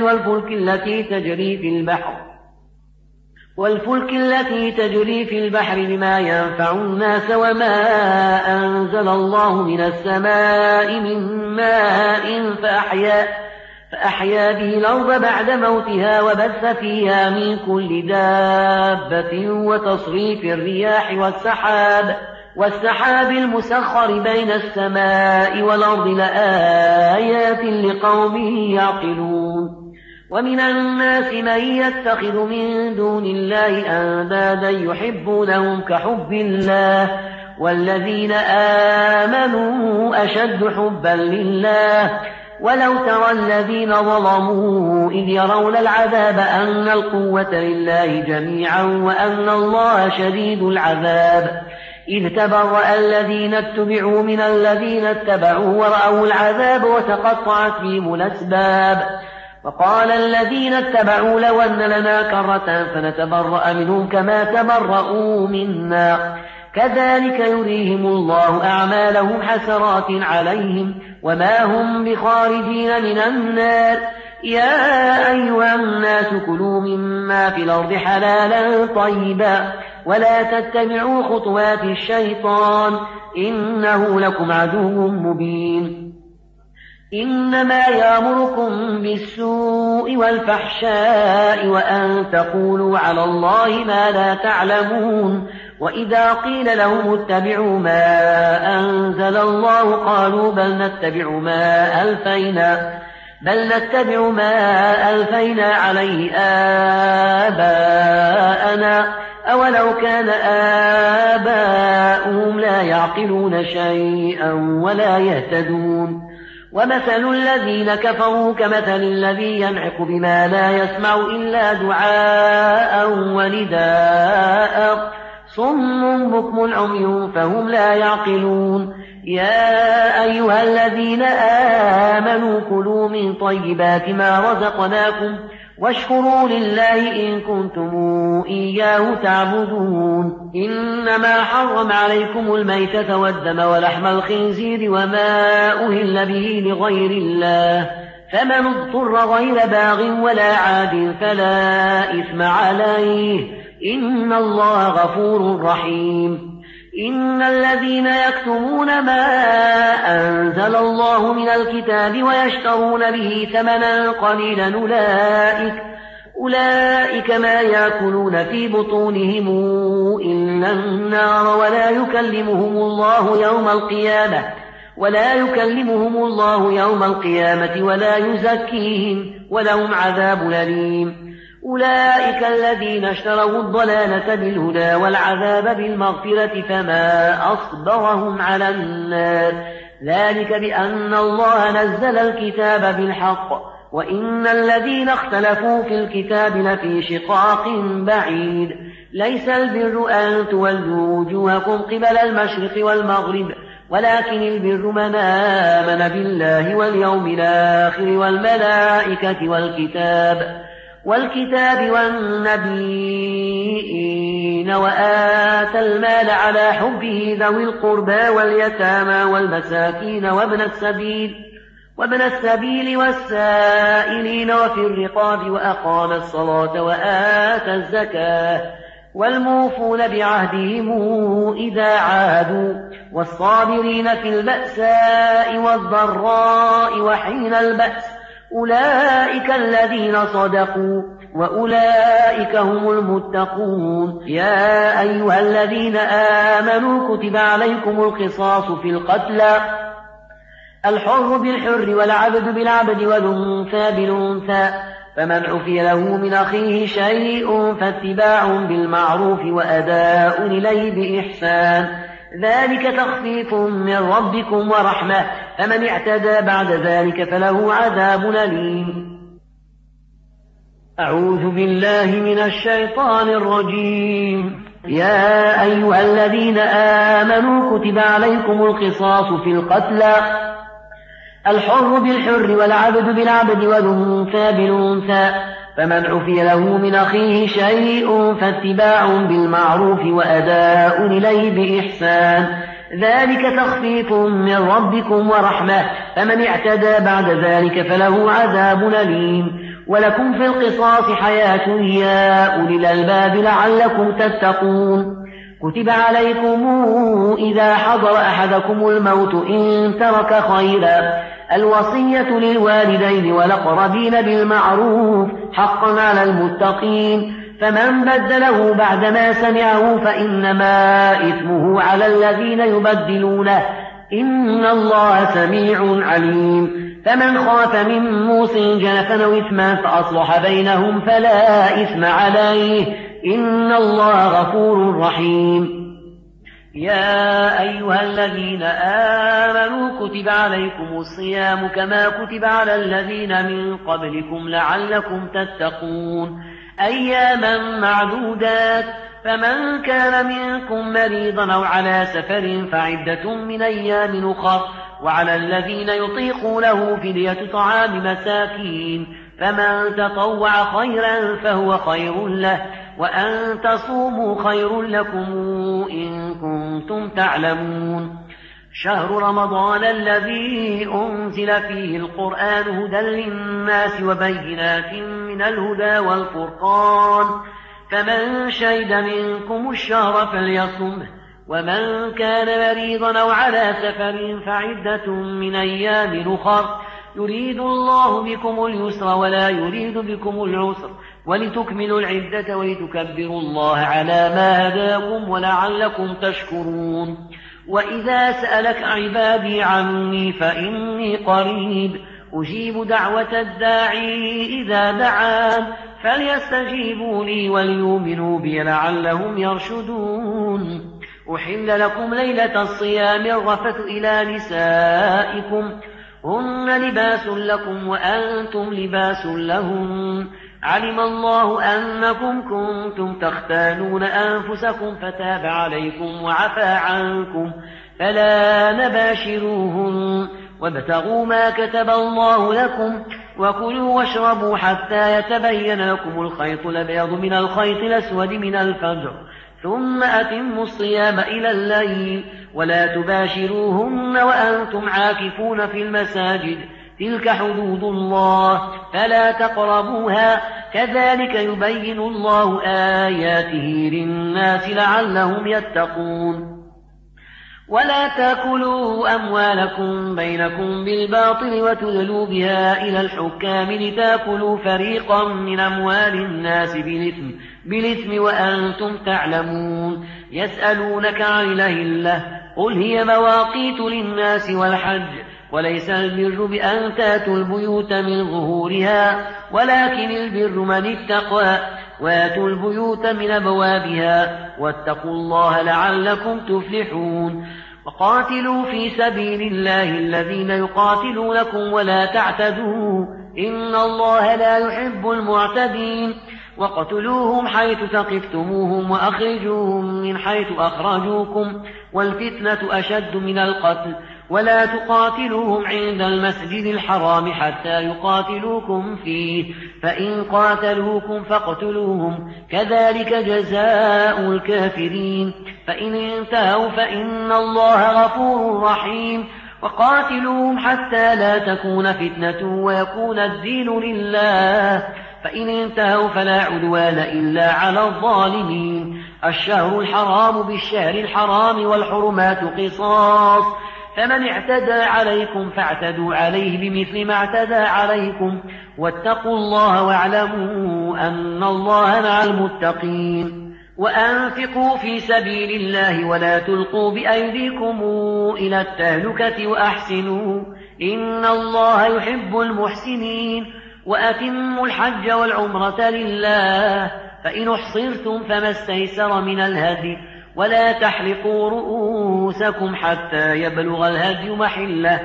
Speaker 1: والفلك التي تجري في البحر بما ينفع الناس وما أنزل الله من السماء من ماء فأحيا به الأرض بعد موتها وبث فيها من كل دابة وتصريف الرياح والسحاب المسخر بين السماء والأرض لآيات لقوم يعقلون. ومن الناس من يتخذ من دون الله أندادا يحبونهم كحب الله والذين آمنوا أشد حبا لله. ولو ترى الذين ظلموا إذ يرون العذاب أن القوة لله جميعا وأن الله شديد العذاب إذ تبرأ الذين اتبعوا من الذين اتبعوا ورأوا العذاب وتقطعت بهم الأسباب. وقال الذين اتبعوا لو أن لنا كرة فنتبرأ منهم كما تبرأوا منا كذلك يريهم الله أعمالهم حسرات عليهم وما هم بخارجين من النار. يا أيها الناس كلوا مما في الأرض حلالا طيبا ولا تتبعوا خطوات الشيطان إنه لكم عدو مبين. إنما يأمركم بالسوء والفحشاء وأن تقولوا على الله ما لا تعلمون وإذا قيل لهم اتبعوا ما أنزل الله قالوا بل نتبع ما ألفينا عليه آباءنا أولو كان آباؤهم لا يعقلون شيئا ولا يهتدون ومثل الذين كفروا كمثل الذي ينعق بما لا يسمع إلا دعاء ونداء صم بكم عمي فهم لا يعقلون يا أيها الذين آمنوا كلوا من طيبات ما رزقناكم واشكروا لله إن كنتم إياه تعبدون إنما حرم عليكم الميتة والدم ولحم الخنزير وما أهل به لغير الله فمن اضطر غير باغ ولا عاد فلا إثم عليه إن الله غفور رحيم إن الذين يكتمون ما أنزل الله من الكتاب ويشترون به ثمنا قليلا أولئك ما يأكلون في بطونهم إلا النار ولا يكلمهم الله يوم القيامة ولا يزكيهم ولهم عذاب أليم أولئك الذين اشتروا الضلالة بالهدى والعذاب بالمغفرة فما أصبرهم على النار ذلك بأن الله نزل الكتاب بالحق وإن الذين اختلفوا في الكتاب لفي شقاق بعيد ليس البر أن تولوا وجوهكم قبل المشرق والمغرب ولكن البر من آمن بالله واليوم الآخر والملائكة والكتاب والنبيين وآتى المال على حبه ذوي القربى واليتامى والمساكين وابن السبيل والسائلين وفي الرقاب وأقام الصلاة وآتى الزكاة والموفون بعهدهم إذا عاهدوا والصابرين في البأساء والضراء وحين البأس أولئك الذين صدقوا وأولئك هم المتقون يا أيها الذين آمنوا كتب عليكم القصاص في القتلى الحر بالحر والعبد بالعبد والأنثى بالأنثى فمن عفي له من أخيه شيء فاتباع بالمعروف وأداء إليه بإحسان ذلك تخفيف من ربكم ورحمة فمن اعتدى بعد ذلك فله عذاب أليم أعوذ بالله من الشيطان الرجيم يا أيها الذين آمنوا كتب عليكم القصاص في القتلى الحر بالحر والعبد بالعبد والأنثى بالأنثى فمن عفي له من أخيه شيء فاتباع بالمعروف وأداء إليه بإحسان ذلك تخفيف من ربكم ورحمة فمن اعتدى بعد ذلك فله عذاب أليم ولكم في القصاص حياة يا أولي الألباب لعلكم تتقون كتب عليكم إذا حضر أحدكم الموت إن ترك خيرا الوصية للوالدين والأقربين بالمعروف حقا على المتقين فمن بدله بعدما سمعه فإنما إثمه على الذين يبدلونه إن الله سميع عليم فمن خاف من موص جنفا أو إثما فأصلح بينهم فلا إثم عليه إن الله غفور رحيم يا أيها الذين آمنوا كتب عليكم الصيام كما كتب على الذين من قبلكم لعلكم تتقون أياما معدودات فمن كان منكم مريضا أو على سفر فعدة من أيام أخر وعلى الذين يطيقونه فدية طعام مساكين فمن تطوع خيرا فهو خير له وأن تصوموا خير لكم إن كنتم تعلمون شهر رمضان الذي أنزل فيه القرآن هدى للناس وبينات من الهدى والفرقان فمن شهد منكم الشهر فليصمه ومن كان مريضا أو على سفر فعدة من أيام أخر يريد الله بكم اليسر ولا يريد بكم العسر ولتكملوا العدة ولتكبروا الله على ما هداكم ولعلكم تشكرون. وإذا سألك عبادي عني فإني قريب أجيب دعوة الداعي إذا دعان فليستجيبوا لي وليؤمنوا بي لعلهم يرشدون. أحل لكم ليلة الصيام الرفث إلى نسائكم هن لباس لكم وأنتم لباس لهم علم الله أنكم كنتم تختانون أنفسكم فتاب عليكم وعفى عنكم فلا نباشروهن وابتغوا ما كتب الله لكم وكلوا واشربوا حتى يتبين لكم الخيط الأبيض من الخيط الأسود من الفجر ثم أتموا الصيام إلى الليل ولا تباشروهن وأنتم عاكفون في المساجد تلك حدود الله فلا تقربوها كذلك يبين الله آياته للناس لعلهم يتقون. ولا تأكلوا أموالكم بينكم بالباطل وتدلوا بها إلى الحكام لتأكلوا فريقا من أموال الناس بالإثم وأنتم تعلمون. يسألونك عن الأهلة قل هي مواقيت للناس والحج وليس البر بأن تأتوا البيوت من ظهورها ولكن البر من اتقى وآتوا البيوت من أبوابها واتقوا الله لعلكم تفلحون. وقاتلوا في سبيل الله الذين يقاتلونكم ولا تعتدوا إن الله لا يحب المعتدين. وقتلوهم حيث ثقفتموهم وأخرجوهم من حيث أخرجوكم والفتنة أشد من القتل ولا تقاتلوهم عند المسجد الحرام حتى يقاتلوكم فيه فإن قاتلوكم فاقتلوهم كذلك جزاء الكافرين فإن انتهوا فإن الله غفور رحيم. وقاتلوهم حتى لا تكون فتنة ويكون الدين لله فإن انتهوا فلا عدوان إلا على الظالمين. الشهر الحرام بالشهر الحرام والحرمات قصاص فمن اعتدى عليكم فاعتدوا عليه بمثل ما اعتدى عليكم واتقوا الله واعلموا أن الله مع المتقين. وأنفقوا في سبيل الله ولا تلقوا بأيديكم إلى التهلكة وأحسنوا إن الله يحب المحسنين. وأتموا الحج والعمرة لله فإن احصرتم فما استيسر من الهدي ولا تحلقوا رؤوسكم حتى يبلغ الهدي محله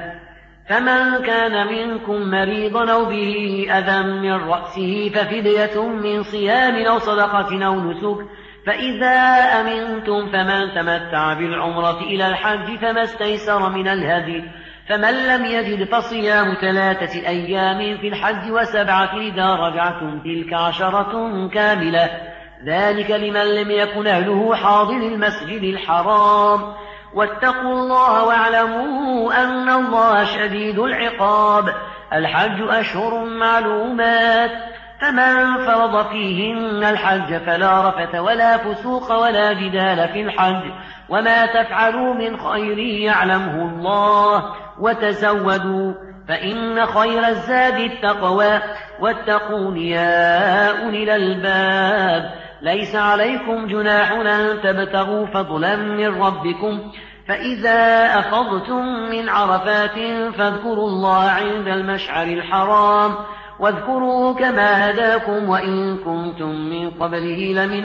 Speaker 1: فمن كان منكم مريضا أو به أذى من رأسه ففدية من صيام أو صدقة أو نسك فإذا أمنتم فمن تمتع بالعمرة إلى الحج فما استيسر من الهدي فمن لم يجد فصيام 3 أيام في الحج و7 إذا رجعتم تلك 10 كاملة ذلك لمن لم يكن أهله حاضر المسجد الحرام. واتقوا الله واعلموا أن الله شديد العقاب. الحج أشهر معلومات فمن فرض فيهن الحج فلا رفث ولا فسوق ولا جدال في الحج وما تفعلوا من خير يعلمه الله وتزودوا فإن خير الزاد التقوى واتقون يا أولي الألباب. ليس عليكم جناح أن تبتغوا فضلا من ربكم فإذا أفضتم من عرفات فاذكروا الله عند المشعر الحرام واذكروا كما هداكم وإن كنتم من قبله لمن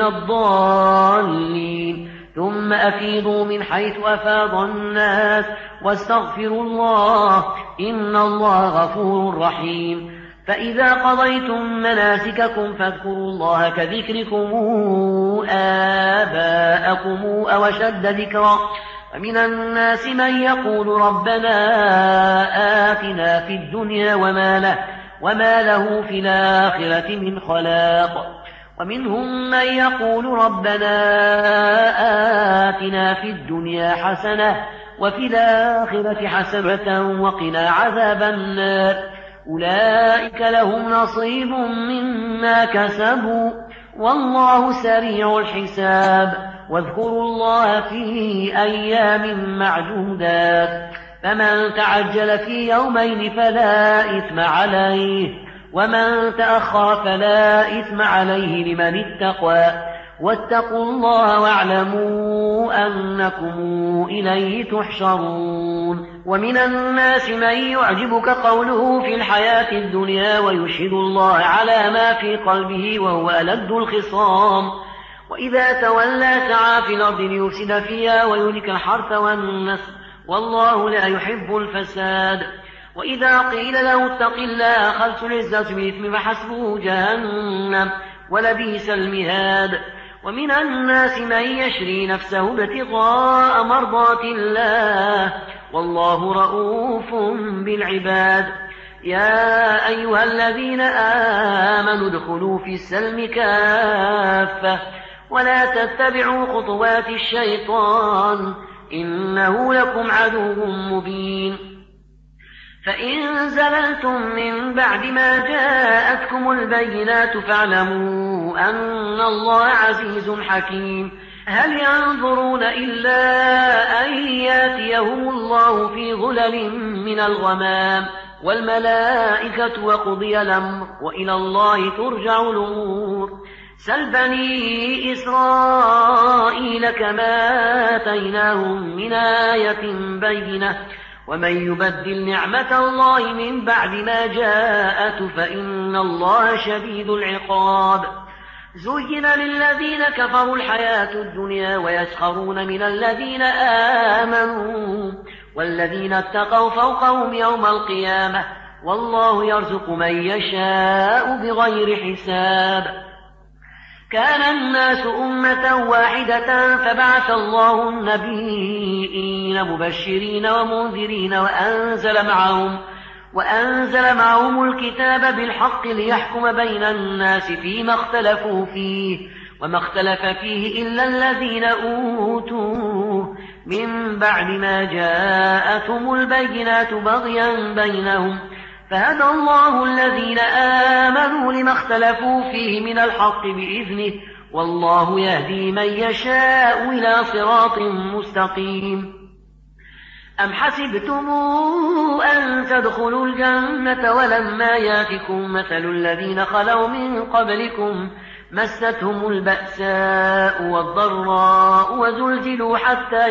Speaker 1: الضالين. ثم أفيضوا من حيث أفاض الناس واستغفروا الله إن الله غفور رحيم. فإذا قضيتم مناسككم فاذكروا الله كذكركم آباءكم أو أشد ذكرا. ومن الناس من يقول ربنا آتنا في الدنيا وما له في الآخرة من خلاق. ومنهم من يقول ربنا آتنا في الدنيا حسنة وفي الآخرة حسنة وقنا عذاب النار. أولئك لهم نصيب مما كسبوا والله سريع الحساب. واذكروا الله في أيام معدودات فمن تعجل في يومين فلا إثم عليه، ومن تأخر فلا إثم عليه لمن اتقى. واتقوا الله واعلموا أنكم إليه تحشرون. ومن الناس من يعجبك قوله في الحياة الدنيا ويشهد الله على ما في قلبه وهو ألد الخصام، وإذا تولى سعى في الأرض ليفسد فيها ويهلك الحرث والنسل، والله لا يحب الفساد. وإذا قيل له اتق الله أخذت العزة بالإثم فحسبه جهنم ولبئس المهاد. ومن الناس من يشري نفسه ابتغاء مرضات الله والله رؤوف بالعباد. يا أيها الذين آمنوا ادخلوا في السلم كافة ولا تتبعوا خطوات الشيطان إنه لكم عدو مبين. فإن زللتم من بعد ما جاءتكم البينات فاعلموا أن الله عزيز حكيم. هل ينظرون إلا أن ياتيهم الله في ظلل من الغمام والملائكة وقضي الأمر وإلى الله ترجع الأمور. سل بني إسرائيل كما آتيناهم من آية بينة ومن يبدل نعمة الله من بعد ما جاءته فإن الله شديد العقاب. زين للذين كفروا الحياة الدنيا ويسخرون من الذين آمنوا والذين اتقوا فوقهم يوم القيامة والله يرزق من يشاء بغير حساب. كان الناس أمة واحدة فبعث الله النبيين مبشرين ومنذرين وأنزل معهم الكتاب بالحق ليحكم بين الناس فيما اختلفوا فيه وما اختلف فيه إلا الذين أوتوه من بعد ما جاءتهم البينات بغيا بينهم فهدى الله الذين آمنوا لما اختلفوا فيه من الحق بإذنه والله يهدي من يشاء إلى صراط مستقيم. أم حسبتم أن تدخلوا الجنة ولما ياتكم مثل الذين خلوا من قبلكم مستهم البأساء والضراء وزلزلوا حتى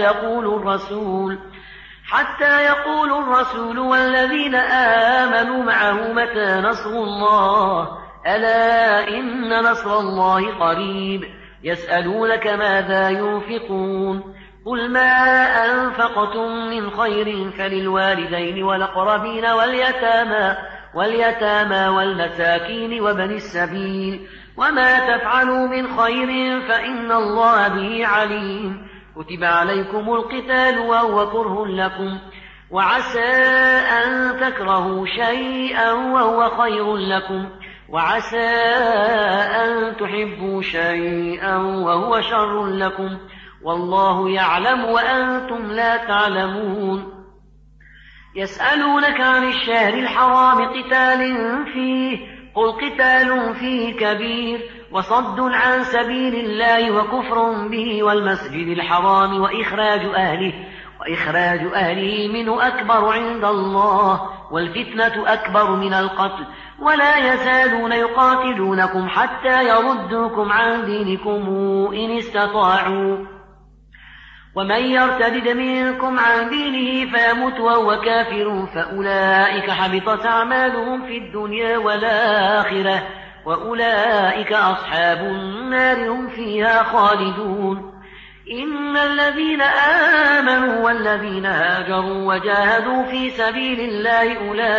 Speaker 1: يقول الرسول والذين آمنوا معه متى نصر الله ألا إن نصر الله قريب. يسألونك ماذا ينفقون قل ما أنفقتم من خير فللوالدين والأقربين واليتامى والمساكين وبن السبيل وما تفعلوا من خير فإن الله به عليم. كتب عليكم القتال وهو كره لكم وعسى أن تكرهوا شيئا وهو خير لكم وعسى أن تحبوا شيئا وهو شر لكم والله يعلم وأنتم لا تعلمون. يسألونك عن الشهر الحرام قتال فيه قل قتال فيه كبير وصد عن سبيل الله وكفر به والمسجد الحرام وإخراج أهله منه أكبر عند الله والفتنة أكبر من القتل ولا يزالون يقاتلونكم حتى يردوكم عن دينكم إن استطاعوا ومن يرتد منكم عن دينه فيمت وهو كافر فأولئك حبطت أعمالهم في الدنيا والآخرة وأولئك أصحاب النار هم فيها خالدون. إن الذين آمنوا والذين هاجروا وجاهدوا في سبيل الله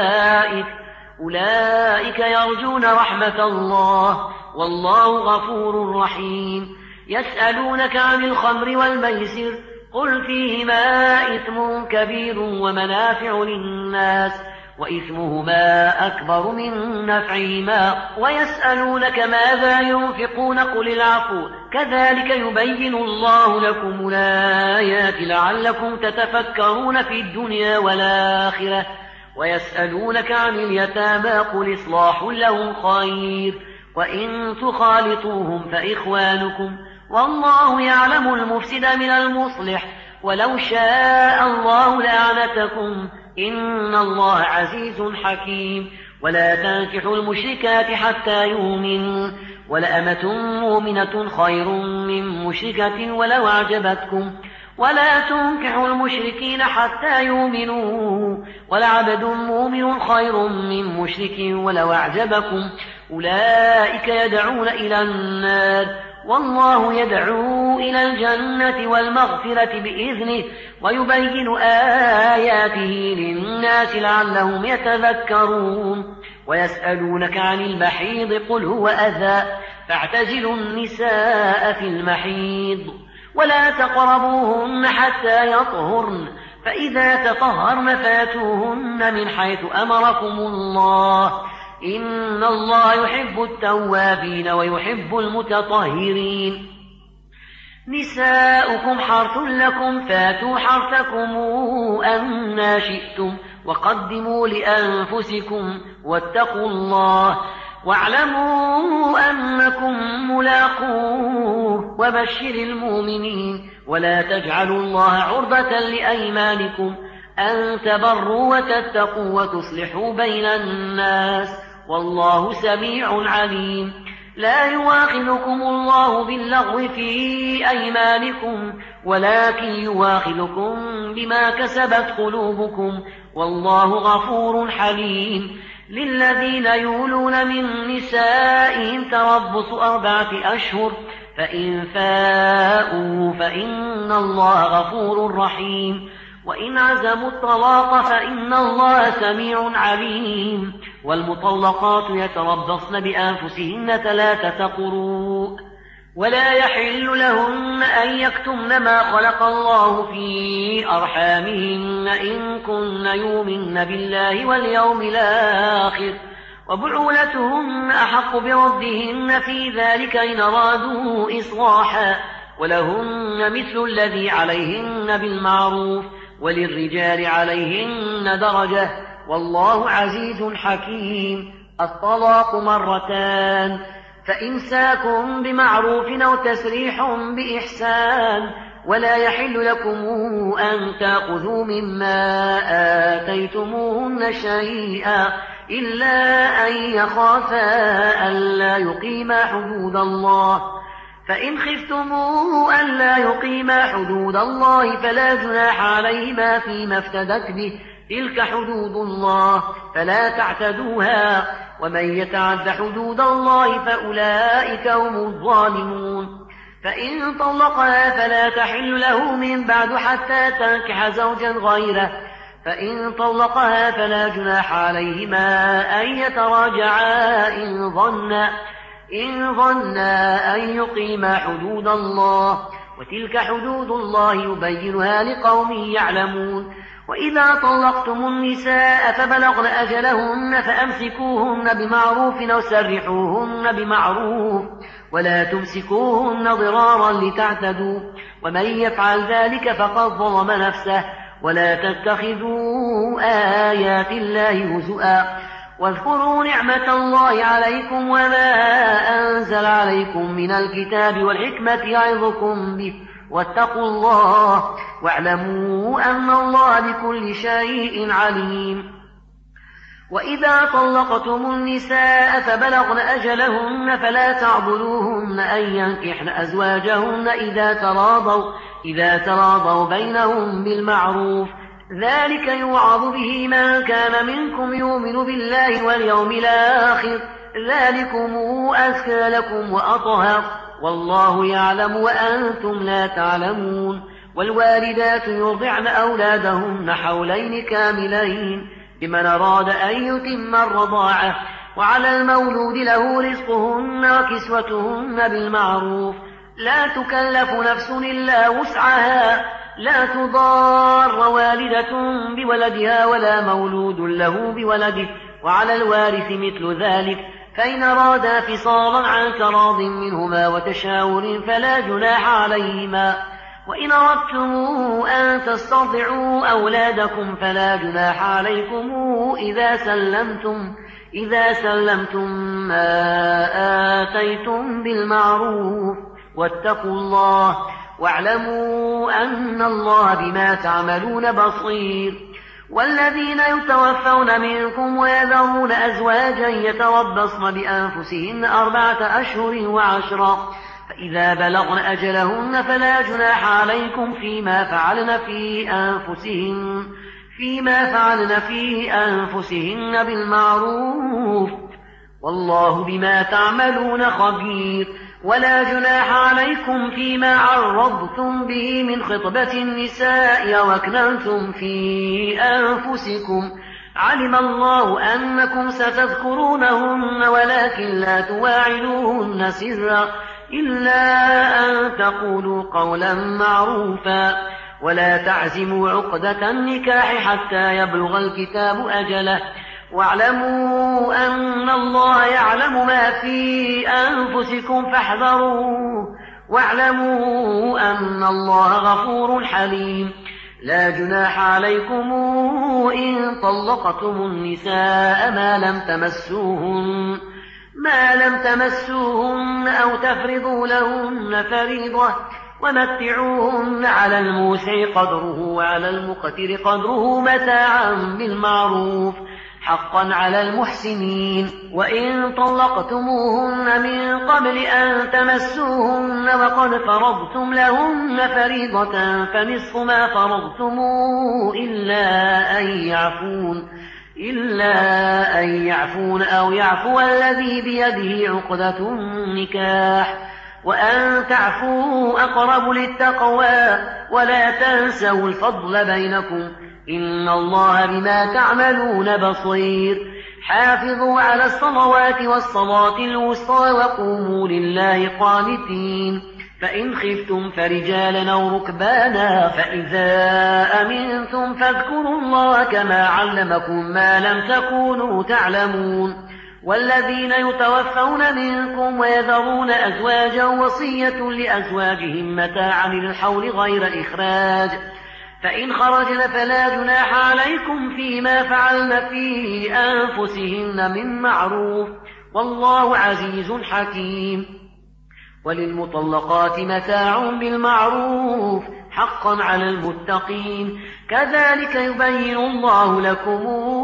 Speaker 1: أولئك يرجون رحمة الله والله غفور رحيم. يسألونك عن الخمر والميسر قل فيهما إثم كبير ومنافع للناس وإثمهما أكبر من نفعهما ويسألونك ماذا ينفقون قل العفو كذلك يبين الله لكم الآيات لعلكم تتفكرون في الدنيا والآخرة. ويسألونك عن اليتامى قل إصلاح لهم خير وإن تخالطوهم فإخوانكم والله يعلم المفسد من المصلح ولو شاء الله لأعنتكم إن الله عزيز حكيم ولا تنكحوا المشركات حتى يؤمنوا ولأمة مؤمنة خير من مشركة ولو أعجبتكم ولا تنكحوا المشركين حتى يؤمنوا ولعبد مؤمن خير من مشرك ولو أعجبكم أولئك يدعون إلى النار والله يدعو إلى الجنة والمغفرة بإذنه ويبين آياته للناس لعلهم يتذكرون ويسألونك عن المحيض قل هو أذى فاعتزلوا النساء في المحيض ولا تقربوهن حتى يطهرن فإذا تطهرن فاتوهن من حيث أمركم الله إن الله يحب التوابين ويحب المتطهرين نساؤكم حرث لكم فاتوا حرثكم أنى شئتم وقدموا لأنفسكم واتقوا الله واعلموا أنكم ملاقوه وبشر المؤمنين ولا تجعلوا الله عرضة لأيمانكم أن تبروا وتتقوا وتصلحوا بين الناس والله سميع عليم لا يواخذكم الله باللغو في أيمانكم ولكن يواخذكم بما كسبت قلوبكم والله غفور حليم للذين يولون من نسائهم تربص 4 أشهر فإن فاءوا فإن الله غفور رحيم وإن عزموا الطلاق فإن الله سميع عليم والمطلقات يتربصن بأنفسهن 3 قروء ولا يحل لهن أن يكتمن ما خلق الله في أرحامهن إن كن يؤمن بالله واليوم الآخر وبعولتهن أحق بردهن في ذلك إن أرادوا إصلاحا ولهن مثل الذي عليهن بالمعروف وللرجال عليهن درجة والله عزيز حكيم الطلاق 2 فإمساك بمعروف أو تسريح بإحسان ولا يحل لكم أن تأخذوا مما آتيتموهن شيئا إلا أن يخافا ألا يقيما حدود الله فإن خفتموا ألا يقيما حدود الله فلا جناح عليهما فيما افتدت به تلك حدود الله فلا تعتدوها ومن يتعد حدود الله فأولئك هم الظالمون فإن طلقها فلا تحل له من بعد حتى تنكح زوجا غيره فإن طلقها فلا جناح عليهما أن يتراجعا إن ظنا أن يقيما حدود الله وتلك حدود الله يبينها لقوم يعلمون وإذا طلقتم النساء فبلغن أجلهن فأمسكوهن بمعروف أو سرحوهن بمعروف ولا تمسكوهن ضرارا لتعتدوا ومن يفعل ذلك فقد ظلم نفسه ولا تتخذوا آيات الله هزؤا واذكروا نعمة الله عليكم وما أنزل عليكم من الكتاب والحكمة يعظكم به واتقوا الله واعلموا أن الله بكل شيء عليم وإذا طلقتم النساء فبلغن أجلهن فلا تعضلوهن أن ينكحن أزواجهن إذا تراضوا بينهم بالمعروف ذلك يوعظ به من كان منكم يؤمن بالله واليوم الآخر ذلكم أزكى لكم وأطهر والله يعلم وأنتم لا تعلمون والوالدات يرضعن أولادهن حولين كاملين لمن أراد أن يتم الرضاعة وعلى المولود له رزقهن وكسوتهن بالمعروف لا تكلف نفس إلا وسعها لا تضار والدة بولدها ولا مولود له بولده وعلى الوارث مثل ذلك فإن أرادا فصالا عن تراض منهما وتشاور فلا جناح عليهما وإن أردتم أن تسترضعوا أولادكم فلا جناح عليكم إذا سلمتم ما آتيتم بالمعروف واتقوا الله واعلموا أن الله بما تعملون بصير. والذين يتوفون منكم ويذرون أزواجا يتربصن بأنفسهن 4 أشهر و10، فإذا بلغن أجلهن فلا جناح عليكم فيما فعلن في أنفسهن بالمعروف، والله بما تعملون خبير. ولا جناح عليكم فيما عرضتم به من خطبة النساء وأكننتم في أنفسكم، علم الله أنكم ستذكرونهن ولكن لا تواعدوهن سرا إلا أن تقولوا قولا معروفا، ولا تعزموا عقدة النكاح حتى يبلغ الكتاب أجله، واعلموا أن الله يعلم ما في أنفسكم فاحذروه، واعلموا أن الله غفور حليم. لا جناح عليكم إن طلقتم النساء ما لم تمسوهن أو تفرضوا لهن فريضة، ومتعوهن على الموسع قدره وعلى المقتر قدره متاعا بالمعروف حقا على المحسنين. وإن طلقتموهن من قبل أن تمسوهن وقد فرضتم لهن فريضة فنصف ما فرضتم إلا أن يعفون أو يعفو الذي بيده عقدة النكاح، وأن تعفوا أقرب للتقوى، ولا تنسوا الفضل بينكم، إن الله بما تعملون بصير. حافظوا على الصلوات والصلاة الوسطى وقوموا لله قانتين. فإن خفتم فرجالا أو ركبانا فإذا أمنتم فاذكروا الله كما علمكم ما لم تكونوا تعلمون. والذين يتوفون منكم ويذرون أزواجا وصية لأزواجهم متاعا للحول غير إخراج، فإن خرجن فلا جناح عليكم فيما فعلن في أنفسهن من معروف، والله عزيز حكيم. وللمطلقات متاع بالمعروف حقا على المتقين، كذلك يبين الله لكم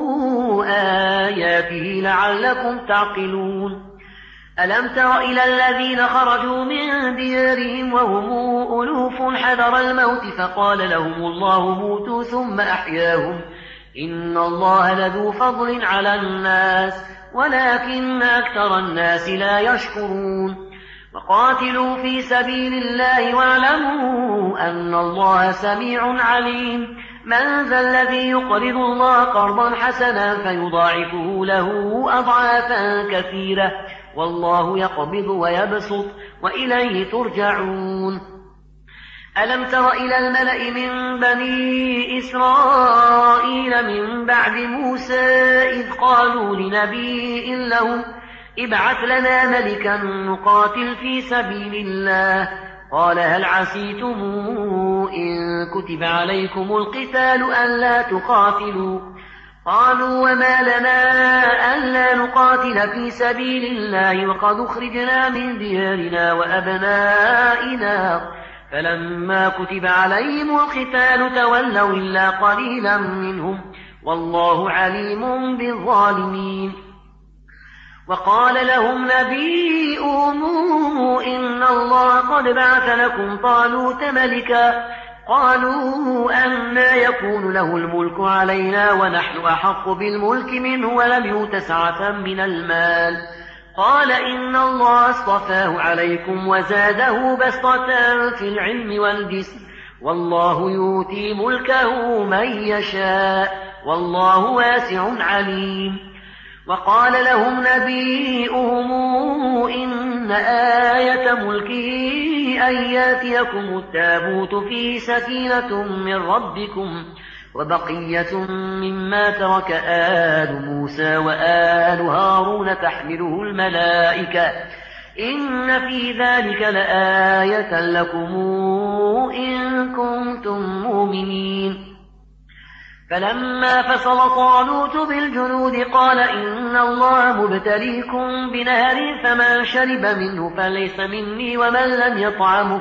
Speaker 1: آياته لعلكم تعقلون. ألم تر إلى الذين خرجوا من ديارهم وهم ألوف حذر الموت فقال لهم الله موتوا ثم أحياهم، إن الله لذو فضل على الناس ولكن أكثر الناس لا يشكرون. وقاتلوا في سبيل الله واعلموا أن الله سميع عليم. من ذا الذي يقرض الله قرضا حسنا فيضاعفه له أضعافا كثيرة، والله يقبض ويبسط وإليه ترجعون. ألم تر إلى الملأ من بني إسرائيل من بعد موسى إذ قالوا لنبي لهم ابعث لنا ملكا نقاتل في سبيل الله، قال هل عسيتم إن كتب عليكم القتال ألا تقاتلوا؟ قالوا وما لنا ألا نقاتل في سبيل الله وقد أخرجنا من ديارنا وأبنائنا، فلما كتب عليهم القتال تولوا إلا قليلا منهم، والله عليم بالظالمين. وقال لهم نبيهم إن الله قد بعث لكم طالوت ملكا، قالوا أنى يكون له الملك علينا ونحن أحق بالملك منه ولم يؤت سعة من المال، قال إن الله اصطفاه عليكم وزاده بسطة في العلم والجسم، والله يؤتي ملكه من يشاء والله واسع عليم. وقال لهم نبيهم إن آية ملكه أن ياتيكم التابوت فيه سكينة من ربكم وبقية مما ترك آل موسى وآل هارون تحمله الملائكة، إن في ذلك لآية لكم إن كنتم مؤمنين. فلما فصل طالوت بالجنود قال إن الله مبتليكم بنهر فمن شرب منه فليس مني ومن لم يطعم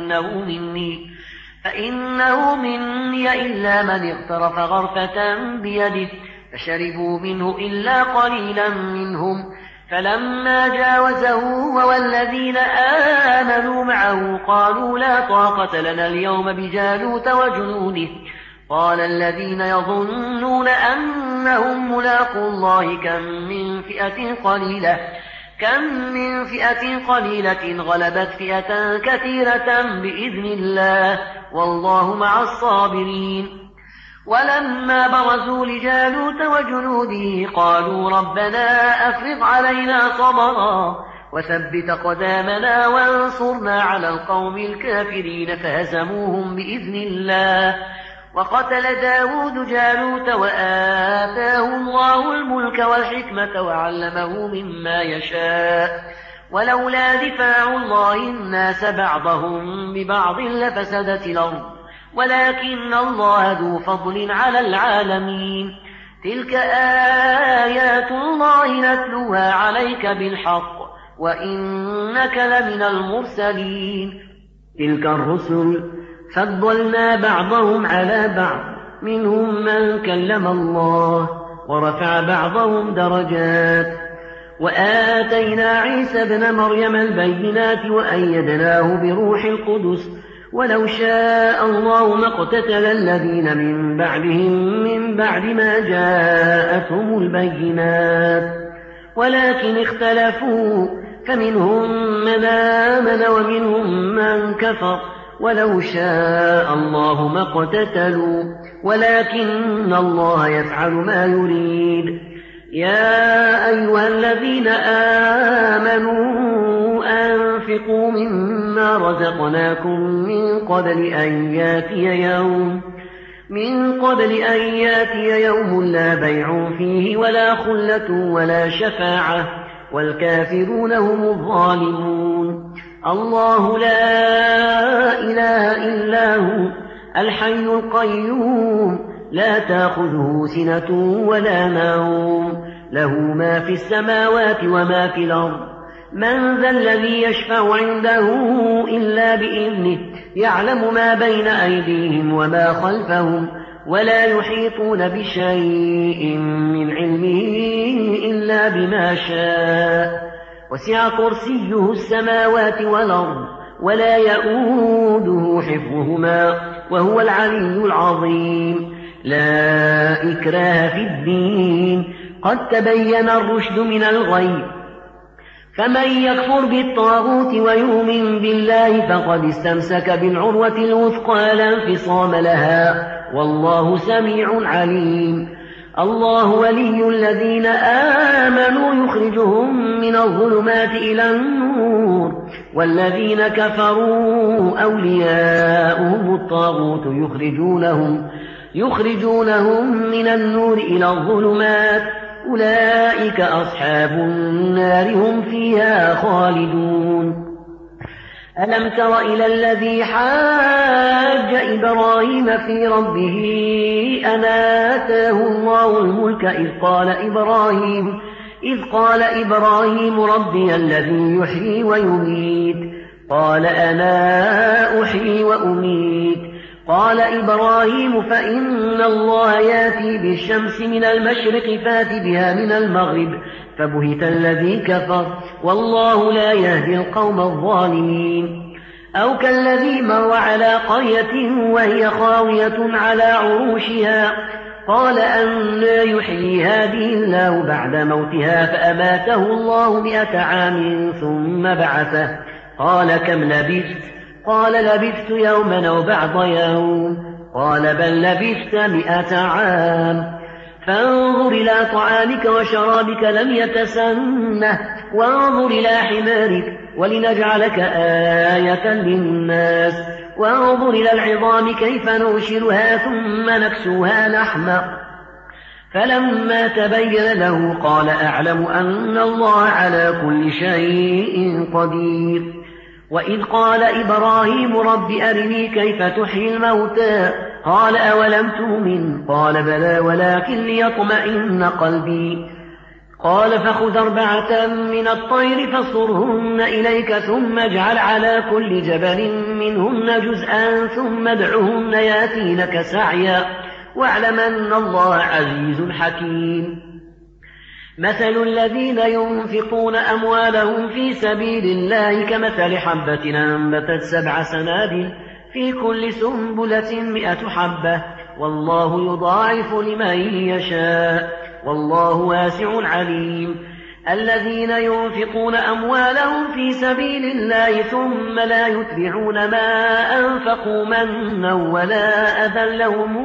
Speaker 1: فإنه مني إلا من اغترف غرفة بيده فشربوا منه إلا قليلا منهم. فلما جاوزه والذين آمنوا معه قالوا لا طاقة لنا اليوم بجالوت وجنوده. قال الذين يظنون أنهم ملاقو الله كم من فئة قليلة غلبت فئة كثيرة بإذن الله والله مع الصابرين. ولما برزوا لجالوت وجنوده قالوا ربنا أفرغ علينا صبرا وثبت قدامنا وانصرنا على القوم الكافرين فهزموهم بإذن الله. وقتل داود جالوت وآتاه الله الملك والحكمة وعلمه مما يشاء ولولا دفاع الله الناس بعضهم ببعض لفسدت الأرض ولكن الله ذو فضل على العالمين. تلك آيات الله نتلوها عليك بالحق وإنك لمن المرسلين. تلك الرسل فضلنا بعضهم على بعض منهم من كلم الله ورفع بعضهم درجات وآتينا عيسى ابن مريم البينات وأيدناه بروح القدس ولو شاء الله ما اقتتل الذين من بعدهم من بعد ما جاءتهم البينات ولكن اختلفوا فمنهم من آمن ومنهم من كفر ولو شاء الله ما اقتتلوا ولكن الله يفعل ما يريد. يا أيها الذين آمنوا أنفقوا مما رزقناكم من قبل أن ياتي يوم لا بيع فيه ولا خلة ولا شفاعة والكافرون هم الظالمون. الله لا إله إلا هو الحي القيوم لا تأخذه سنة ولا نوم له ما في السماوات وما في الأرض. من ذا الذي يشفع عنده إلا بإذنه يعلم ما بين أيديهم وما خلفهم ولا يحيطون بشيء من علمه إلا بما شاء وسع كرسيه السماوات والأرض ولا يؤوده حفظهما وهو العلي العظيم. لا إكراه في الدين قد تبين الرشد من الغي فمن يكفر بالطاغوت ويؤمن بالله فقد استمسك بالعروة الوثقى لا انفصام لها والله سميع عليم. الله ولي الذين آمنوا يخرجهم من الظلمات إلى النور والذين كفروا أولياؤهم الطاغوت يخرجونهم من النور إلى الظلمات أولئك أصحاب النار هم فيها خالدون. ألم تر إلى الذي حاج إبراهيم في ربه أن آتاه الله الملك إذ قال إبراهيم ربي الذي يحيي ويميت قال أنا أحيي وأميت قال إبراهيم فإن الله ياتي بالشمس من المشرق فات بها من المغرب فبهت الذي كفر والله لا يهدي القوم الظالمين. أو كالذي مر على قرية وهي خاوية على عروشها قال أنى يحيي هذه الله بعد موتها فأماته الله 100 عام ثم بعثه قال كم لبثت قال لبثت يوما أو بعض يوم قال بل لبثت 100 عام. فانظر إلى طعامك وشرابك لم يتسنه وانظر إلى حمارك ولنجعلك آية للناس وانظر إلى العظام كيف ننشرها ثم نكسوها لحما. فلما تبين له قال أعلم أن الله على كل شيء قدير. وإذ قال إبراهيم رب أرني كيف تحيي الموتى قال أولم تؤمن قال بلى ولكن ليطمئن قلبي قال فخذ 4 من الطير فصرهن إليك ثم اجعل على كل جبل منهن جزءا ثم ادعهن ياتينك سعيا واعلم أن الله عزيز حكيم مثل الذين ينفقون أموالهم في سبيل الله كمثل حبة أنبتت 7 سنابل في كل سنبلة 100 حبة والله يضاعف لمن يشاء والله واسع عليم الذين ينفقون أموالهم في سبيل الله ثم لا يتبعون ما أنفقوا منا ولا أذى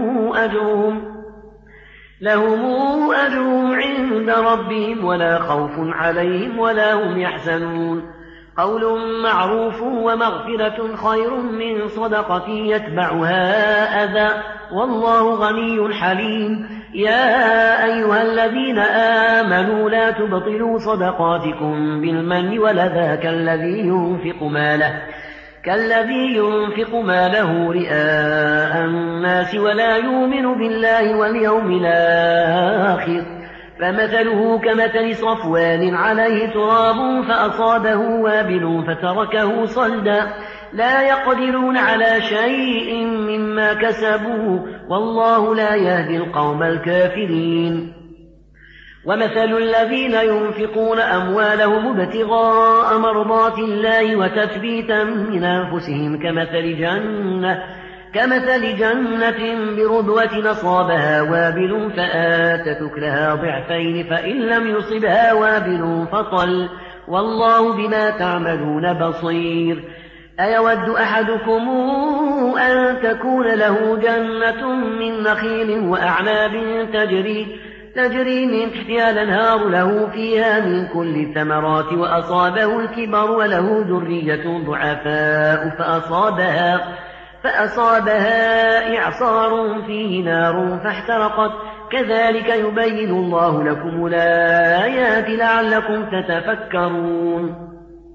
Speaker 1: لهم أجرهم عند ربهم ولا خوف عليهم ولا هم يحزنون قول معروف ومغفرة خير من صدقة يتبعها أذى والله غني حليم يا أيها الذين آمنوا لا تبطلوا صدقاتكم بالمن والأذى كالذي ينفق ماله رئاء الناس ولا يؤمن بالله واليوم الآخر فمثله كمثل صفوان عليه تراب فأصابه وابل فتركه صلدا لا يقدرون على شيء مما كسبوا والله لا يهدي القوم الكافرين ومثل الذين ينفقون أموالهم ابتغاء مرضات الله وتثبيتا من أنفسهم كمثل جنة بربوة أصابها وابل فآتت أكلها ضعفين فإن لم يصبها وابل فطل والله بما تعملون بصير أيود أحدكم أن تكون له جنة من نخيل وأعناب تجري من تحتها الأنهار له فيها من كل الثمرات وأصابه الكبر وله ذرية ضعفاء فأصابها إعصار فيه نار فاحترقت كذلك يبين الله لكم الآيات لعلكم تتفكرون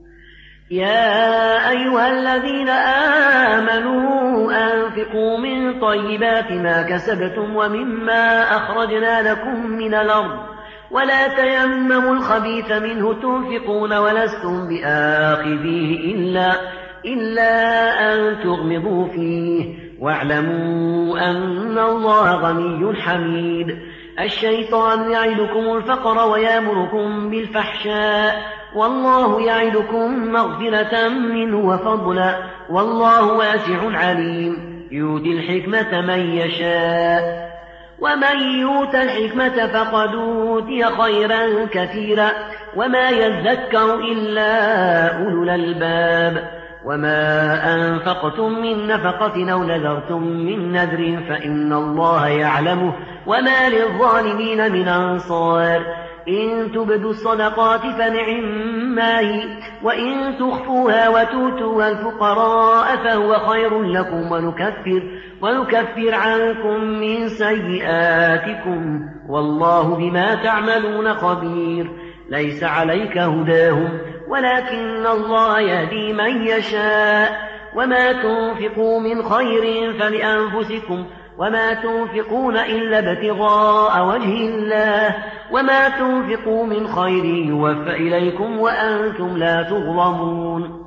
Speaker 1: يا أيها الذين آمنوا أنفقوا من طيبات ما كسبتم ومما أخرجنا لكم من الأرض ولا تيمموا الخبيث منه تنفقون ولستم بآخذيه إلا أن تغمضوا فيه واعلموا أن الله غني حميد الشيطان يعدكم الفقر ويأمركم بالفحشاء والله يعدكم مغفرة منه وفضلا والله واسع عليم يؤتي الحكمة من يشاء ومن يؤت الحكمة فقد أوتي خيرا كثيرا وما يذكر إلا أولو الألباب وما أنفقتم من نفقة أو نذرتم من نذر فإن الله يعلمه وما للظالمين من أنصار إن تبدوا الصدقات فنعما هي وإن تخفوها وتؤتوها الفقراء فهو خير لكم ونكفر عنكم من سيئاتكم والله بما تعملون خبير ليس عليك هداهم ولكن الله يهدي من يشاء وما تنفقوا من خير فلأنفسكم وما تنفقون إلا ابتغاء وجه الله وما تنفقوا من خير يوفى إليكم وأنتم لا تظلمون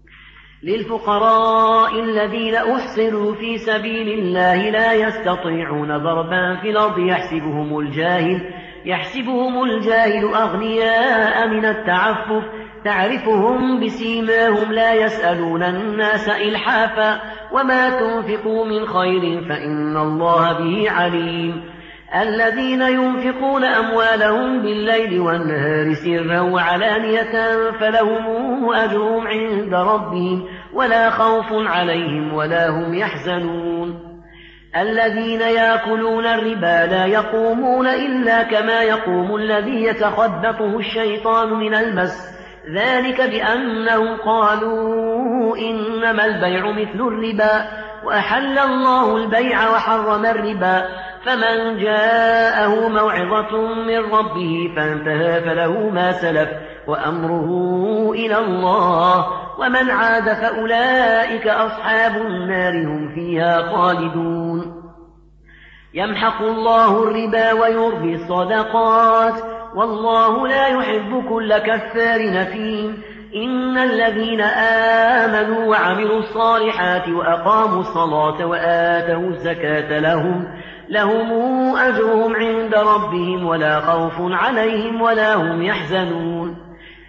Speaker 1: للفقراء الذين أحصروا في سبيل الله لا يستطيعون ضربا في الأرض يحسبهم الجاهل أغنياء من التعفف تعرفهم بسيماهم لا يسألون الناس إلحافا وما تنفقوا من خير فإن الله به عليم الذين ينفقون أموالهم بالليل والنهار سرا وعلانية فلهم أجرهم عند ربهم ولا خوف عليهم ولا هم يحزنون الذين يأكلون الربا لا يقومون إلا كما يقوم الذي يتخبطه الشيطان من المس ذلك بأنهم قالوا إنما البيع مثل الربا وأحل الله البيع وحرم الربا فمن جاءه موعظة من ربه فانتهى فله ما سلف وأمره إلى الله، ومن عاد فأولئك أصحاب النار هم فيها خالدون. يمحق الله الربا ويربي الصدقات، والله لا يحب كل كفار نثيم. إن الذين آمنوا وعملوا الصالحات وأقاموا الصلاة وآتوا الزكاة لهم أجرهم عند ربهم ولا خوف عليهم ولا هم يحزنون.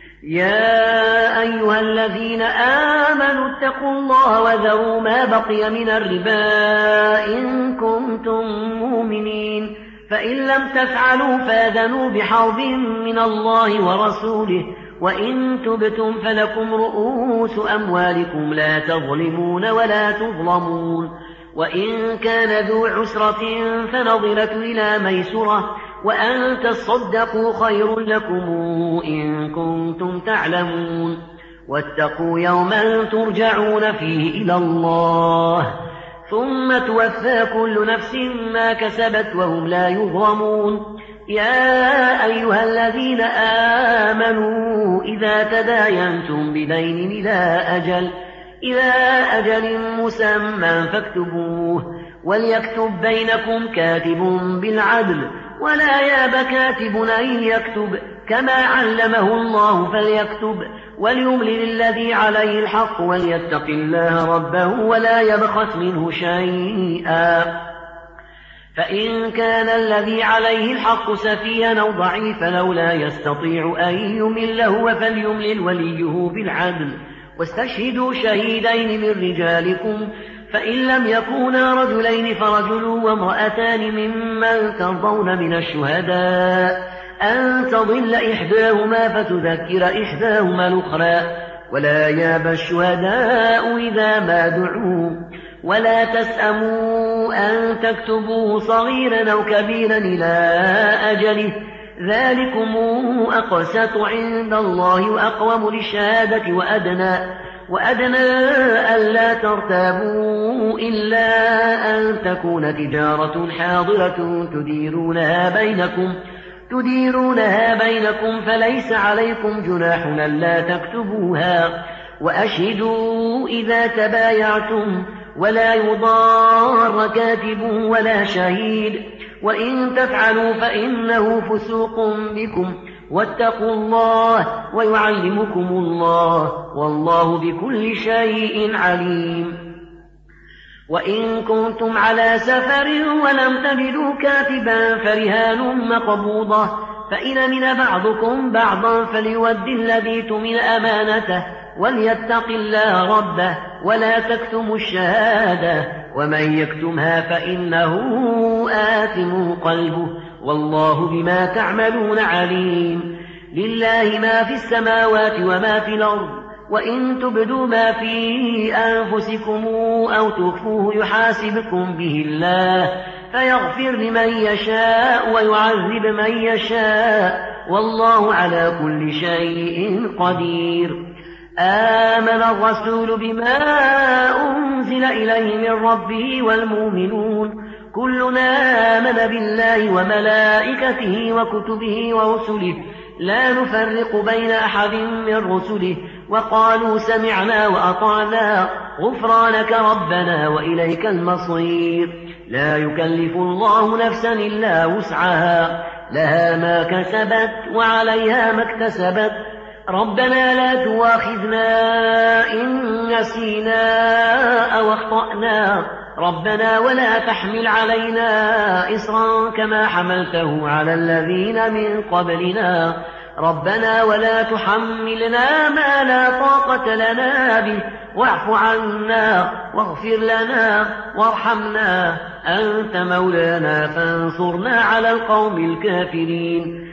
Speaker 1: يا أيها الذين آمنوا اتقوا الله وذروا ما بقي من الربا إن كنتم مؤمنين، فإن لم تفعلوا فآذنوا بحرب من الله ورسوله، وإن تبتم فلكم رؤوس أموالكم لا تظلمون ولا تظلمون. وإن كان ذو عسرة فنظرة إلى ميسرة، وأن تصدقوا خير لكم إن كنتم تعلمون. واتقوا يوما ترجعون فيه إلى الله ثم توفى كل نفس ما كسبت وهم لا يظلمون. يا أيها الذين آمنوا إذا تداينتم بدين إلى أجل مسمى فاكتبوه، وليكتب بينكم كاتب بالعدل، ولا ياب كاتب أن يكتب كما علمه الله فليكتب، وليملل الذي عليه الحق وليتق الله ربه ولا يبخس منه شيئا. فإن كان الذي عليه الحق سفيها أو ضعيفا أو لا يستطيع أن يمل هو فليملل وليه بالعدل، واستشهدوا شهيدين من رجالكم، فإن لم يكونا رجلين فرجل وامرأتان ممن ترضون من الشهداء أن تضل إحداهما فتذكر إحداهما الأخرى، ولا ياب الشهداء إذا ما دعوا، ولا تسأموا أن تكتبوه صغيرا أو كبيرا إلى أجله، ذلكم أقسط عند الله وأقوم للشهادة وأدنى ألا ترتابوا إلا أن تكون تجارة حاضرة تديرونها بينكم فليس عليكم جناح ألا تكتبوها، وأشهدوا إذا تبايعتم، ولا يضار كاتب ولا شهيد، وإن تفعلوا فإنه فسوق بكم، واتقوا الله ويعلمكم الله والله بكل شيء عليم. وإن كنتم على سفر ولم تجدوا كاتبا فرهان مقبوضة، فإن أمن بعضكم بعضا فليؤد الذي اؤتمن أمانته وليتق الله ربه ولا تكتموا الشهادة، ومن يكتمها فإنه آثم قلبه والله بما تعملون عليم. لله ما في السماوات وما في الأرض، وإن تبدوا ما في أنفسكم أو تخفوه يحاسبكم به الله فيغفر لمن يشاء ويعذب من يشاء، والله على كل شيء قدير. آمن الرسول بما أنزل إليه من ربه والمؤمنون كلنا آمن بالله وملائكته وكتبه ورسله لا نفرق بين أحد من رسله، وقالوا سمعنا وأطعنا غفرانك ربنا وإليك المصير. لا يكلف الله نفسا إلا وسعها، لها ما كسبت وعليها ما اكتسبت. ربنا لا تواخذنا إن نسينا أو أخطأنا، ربنا ولا تحمل علينا إصرا كما حملته على الذين من قبلنا، ربنا ولا تحملنا ما لا طاقة لنا به، واعف عنا واغفر لنا وارحمنا، أنت مولانا فانصرنا على القوم الكافرين.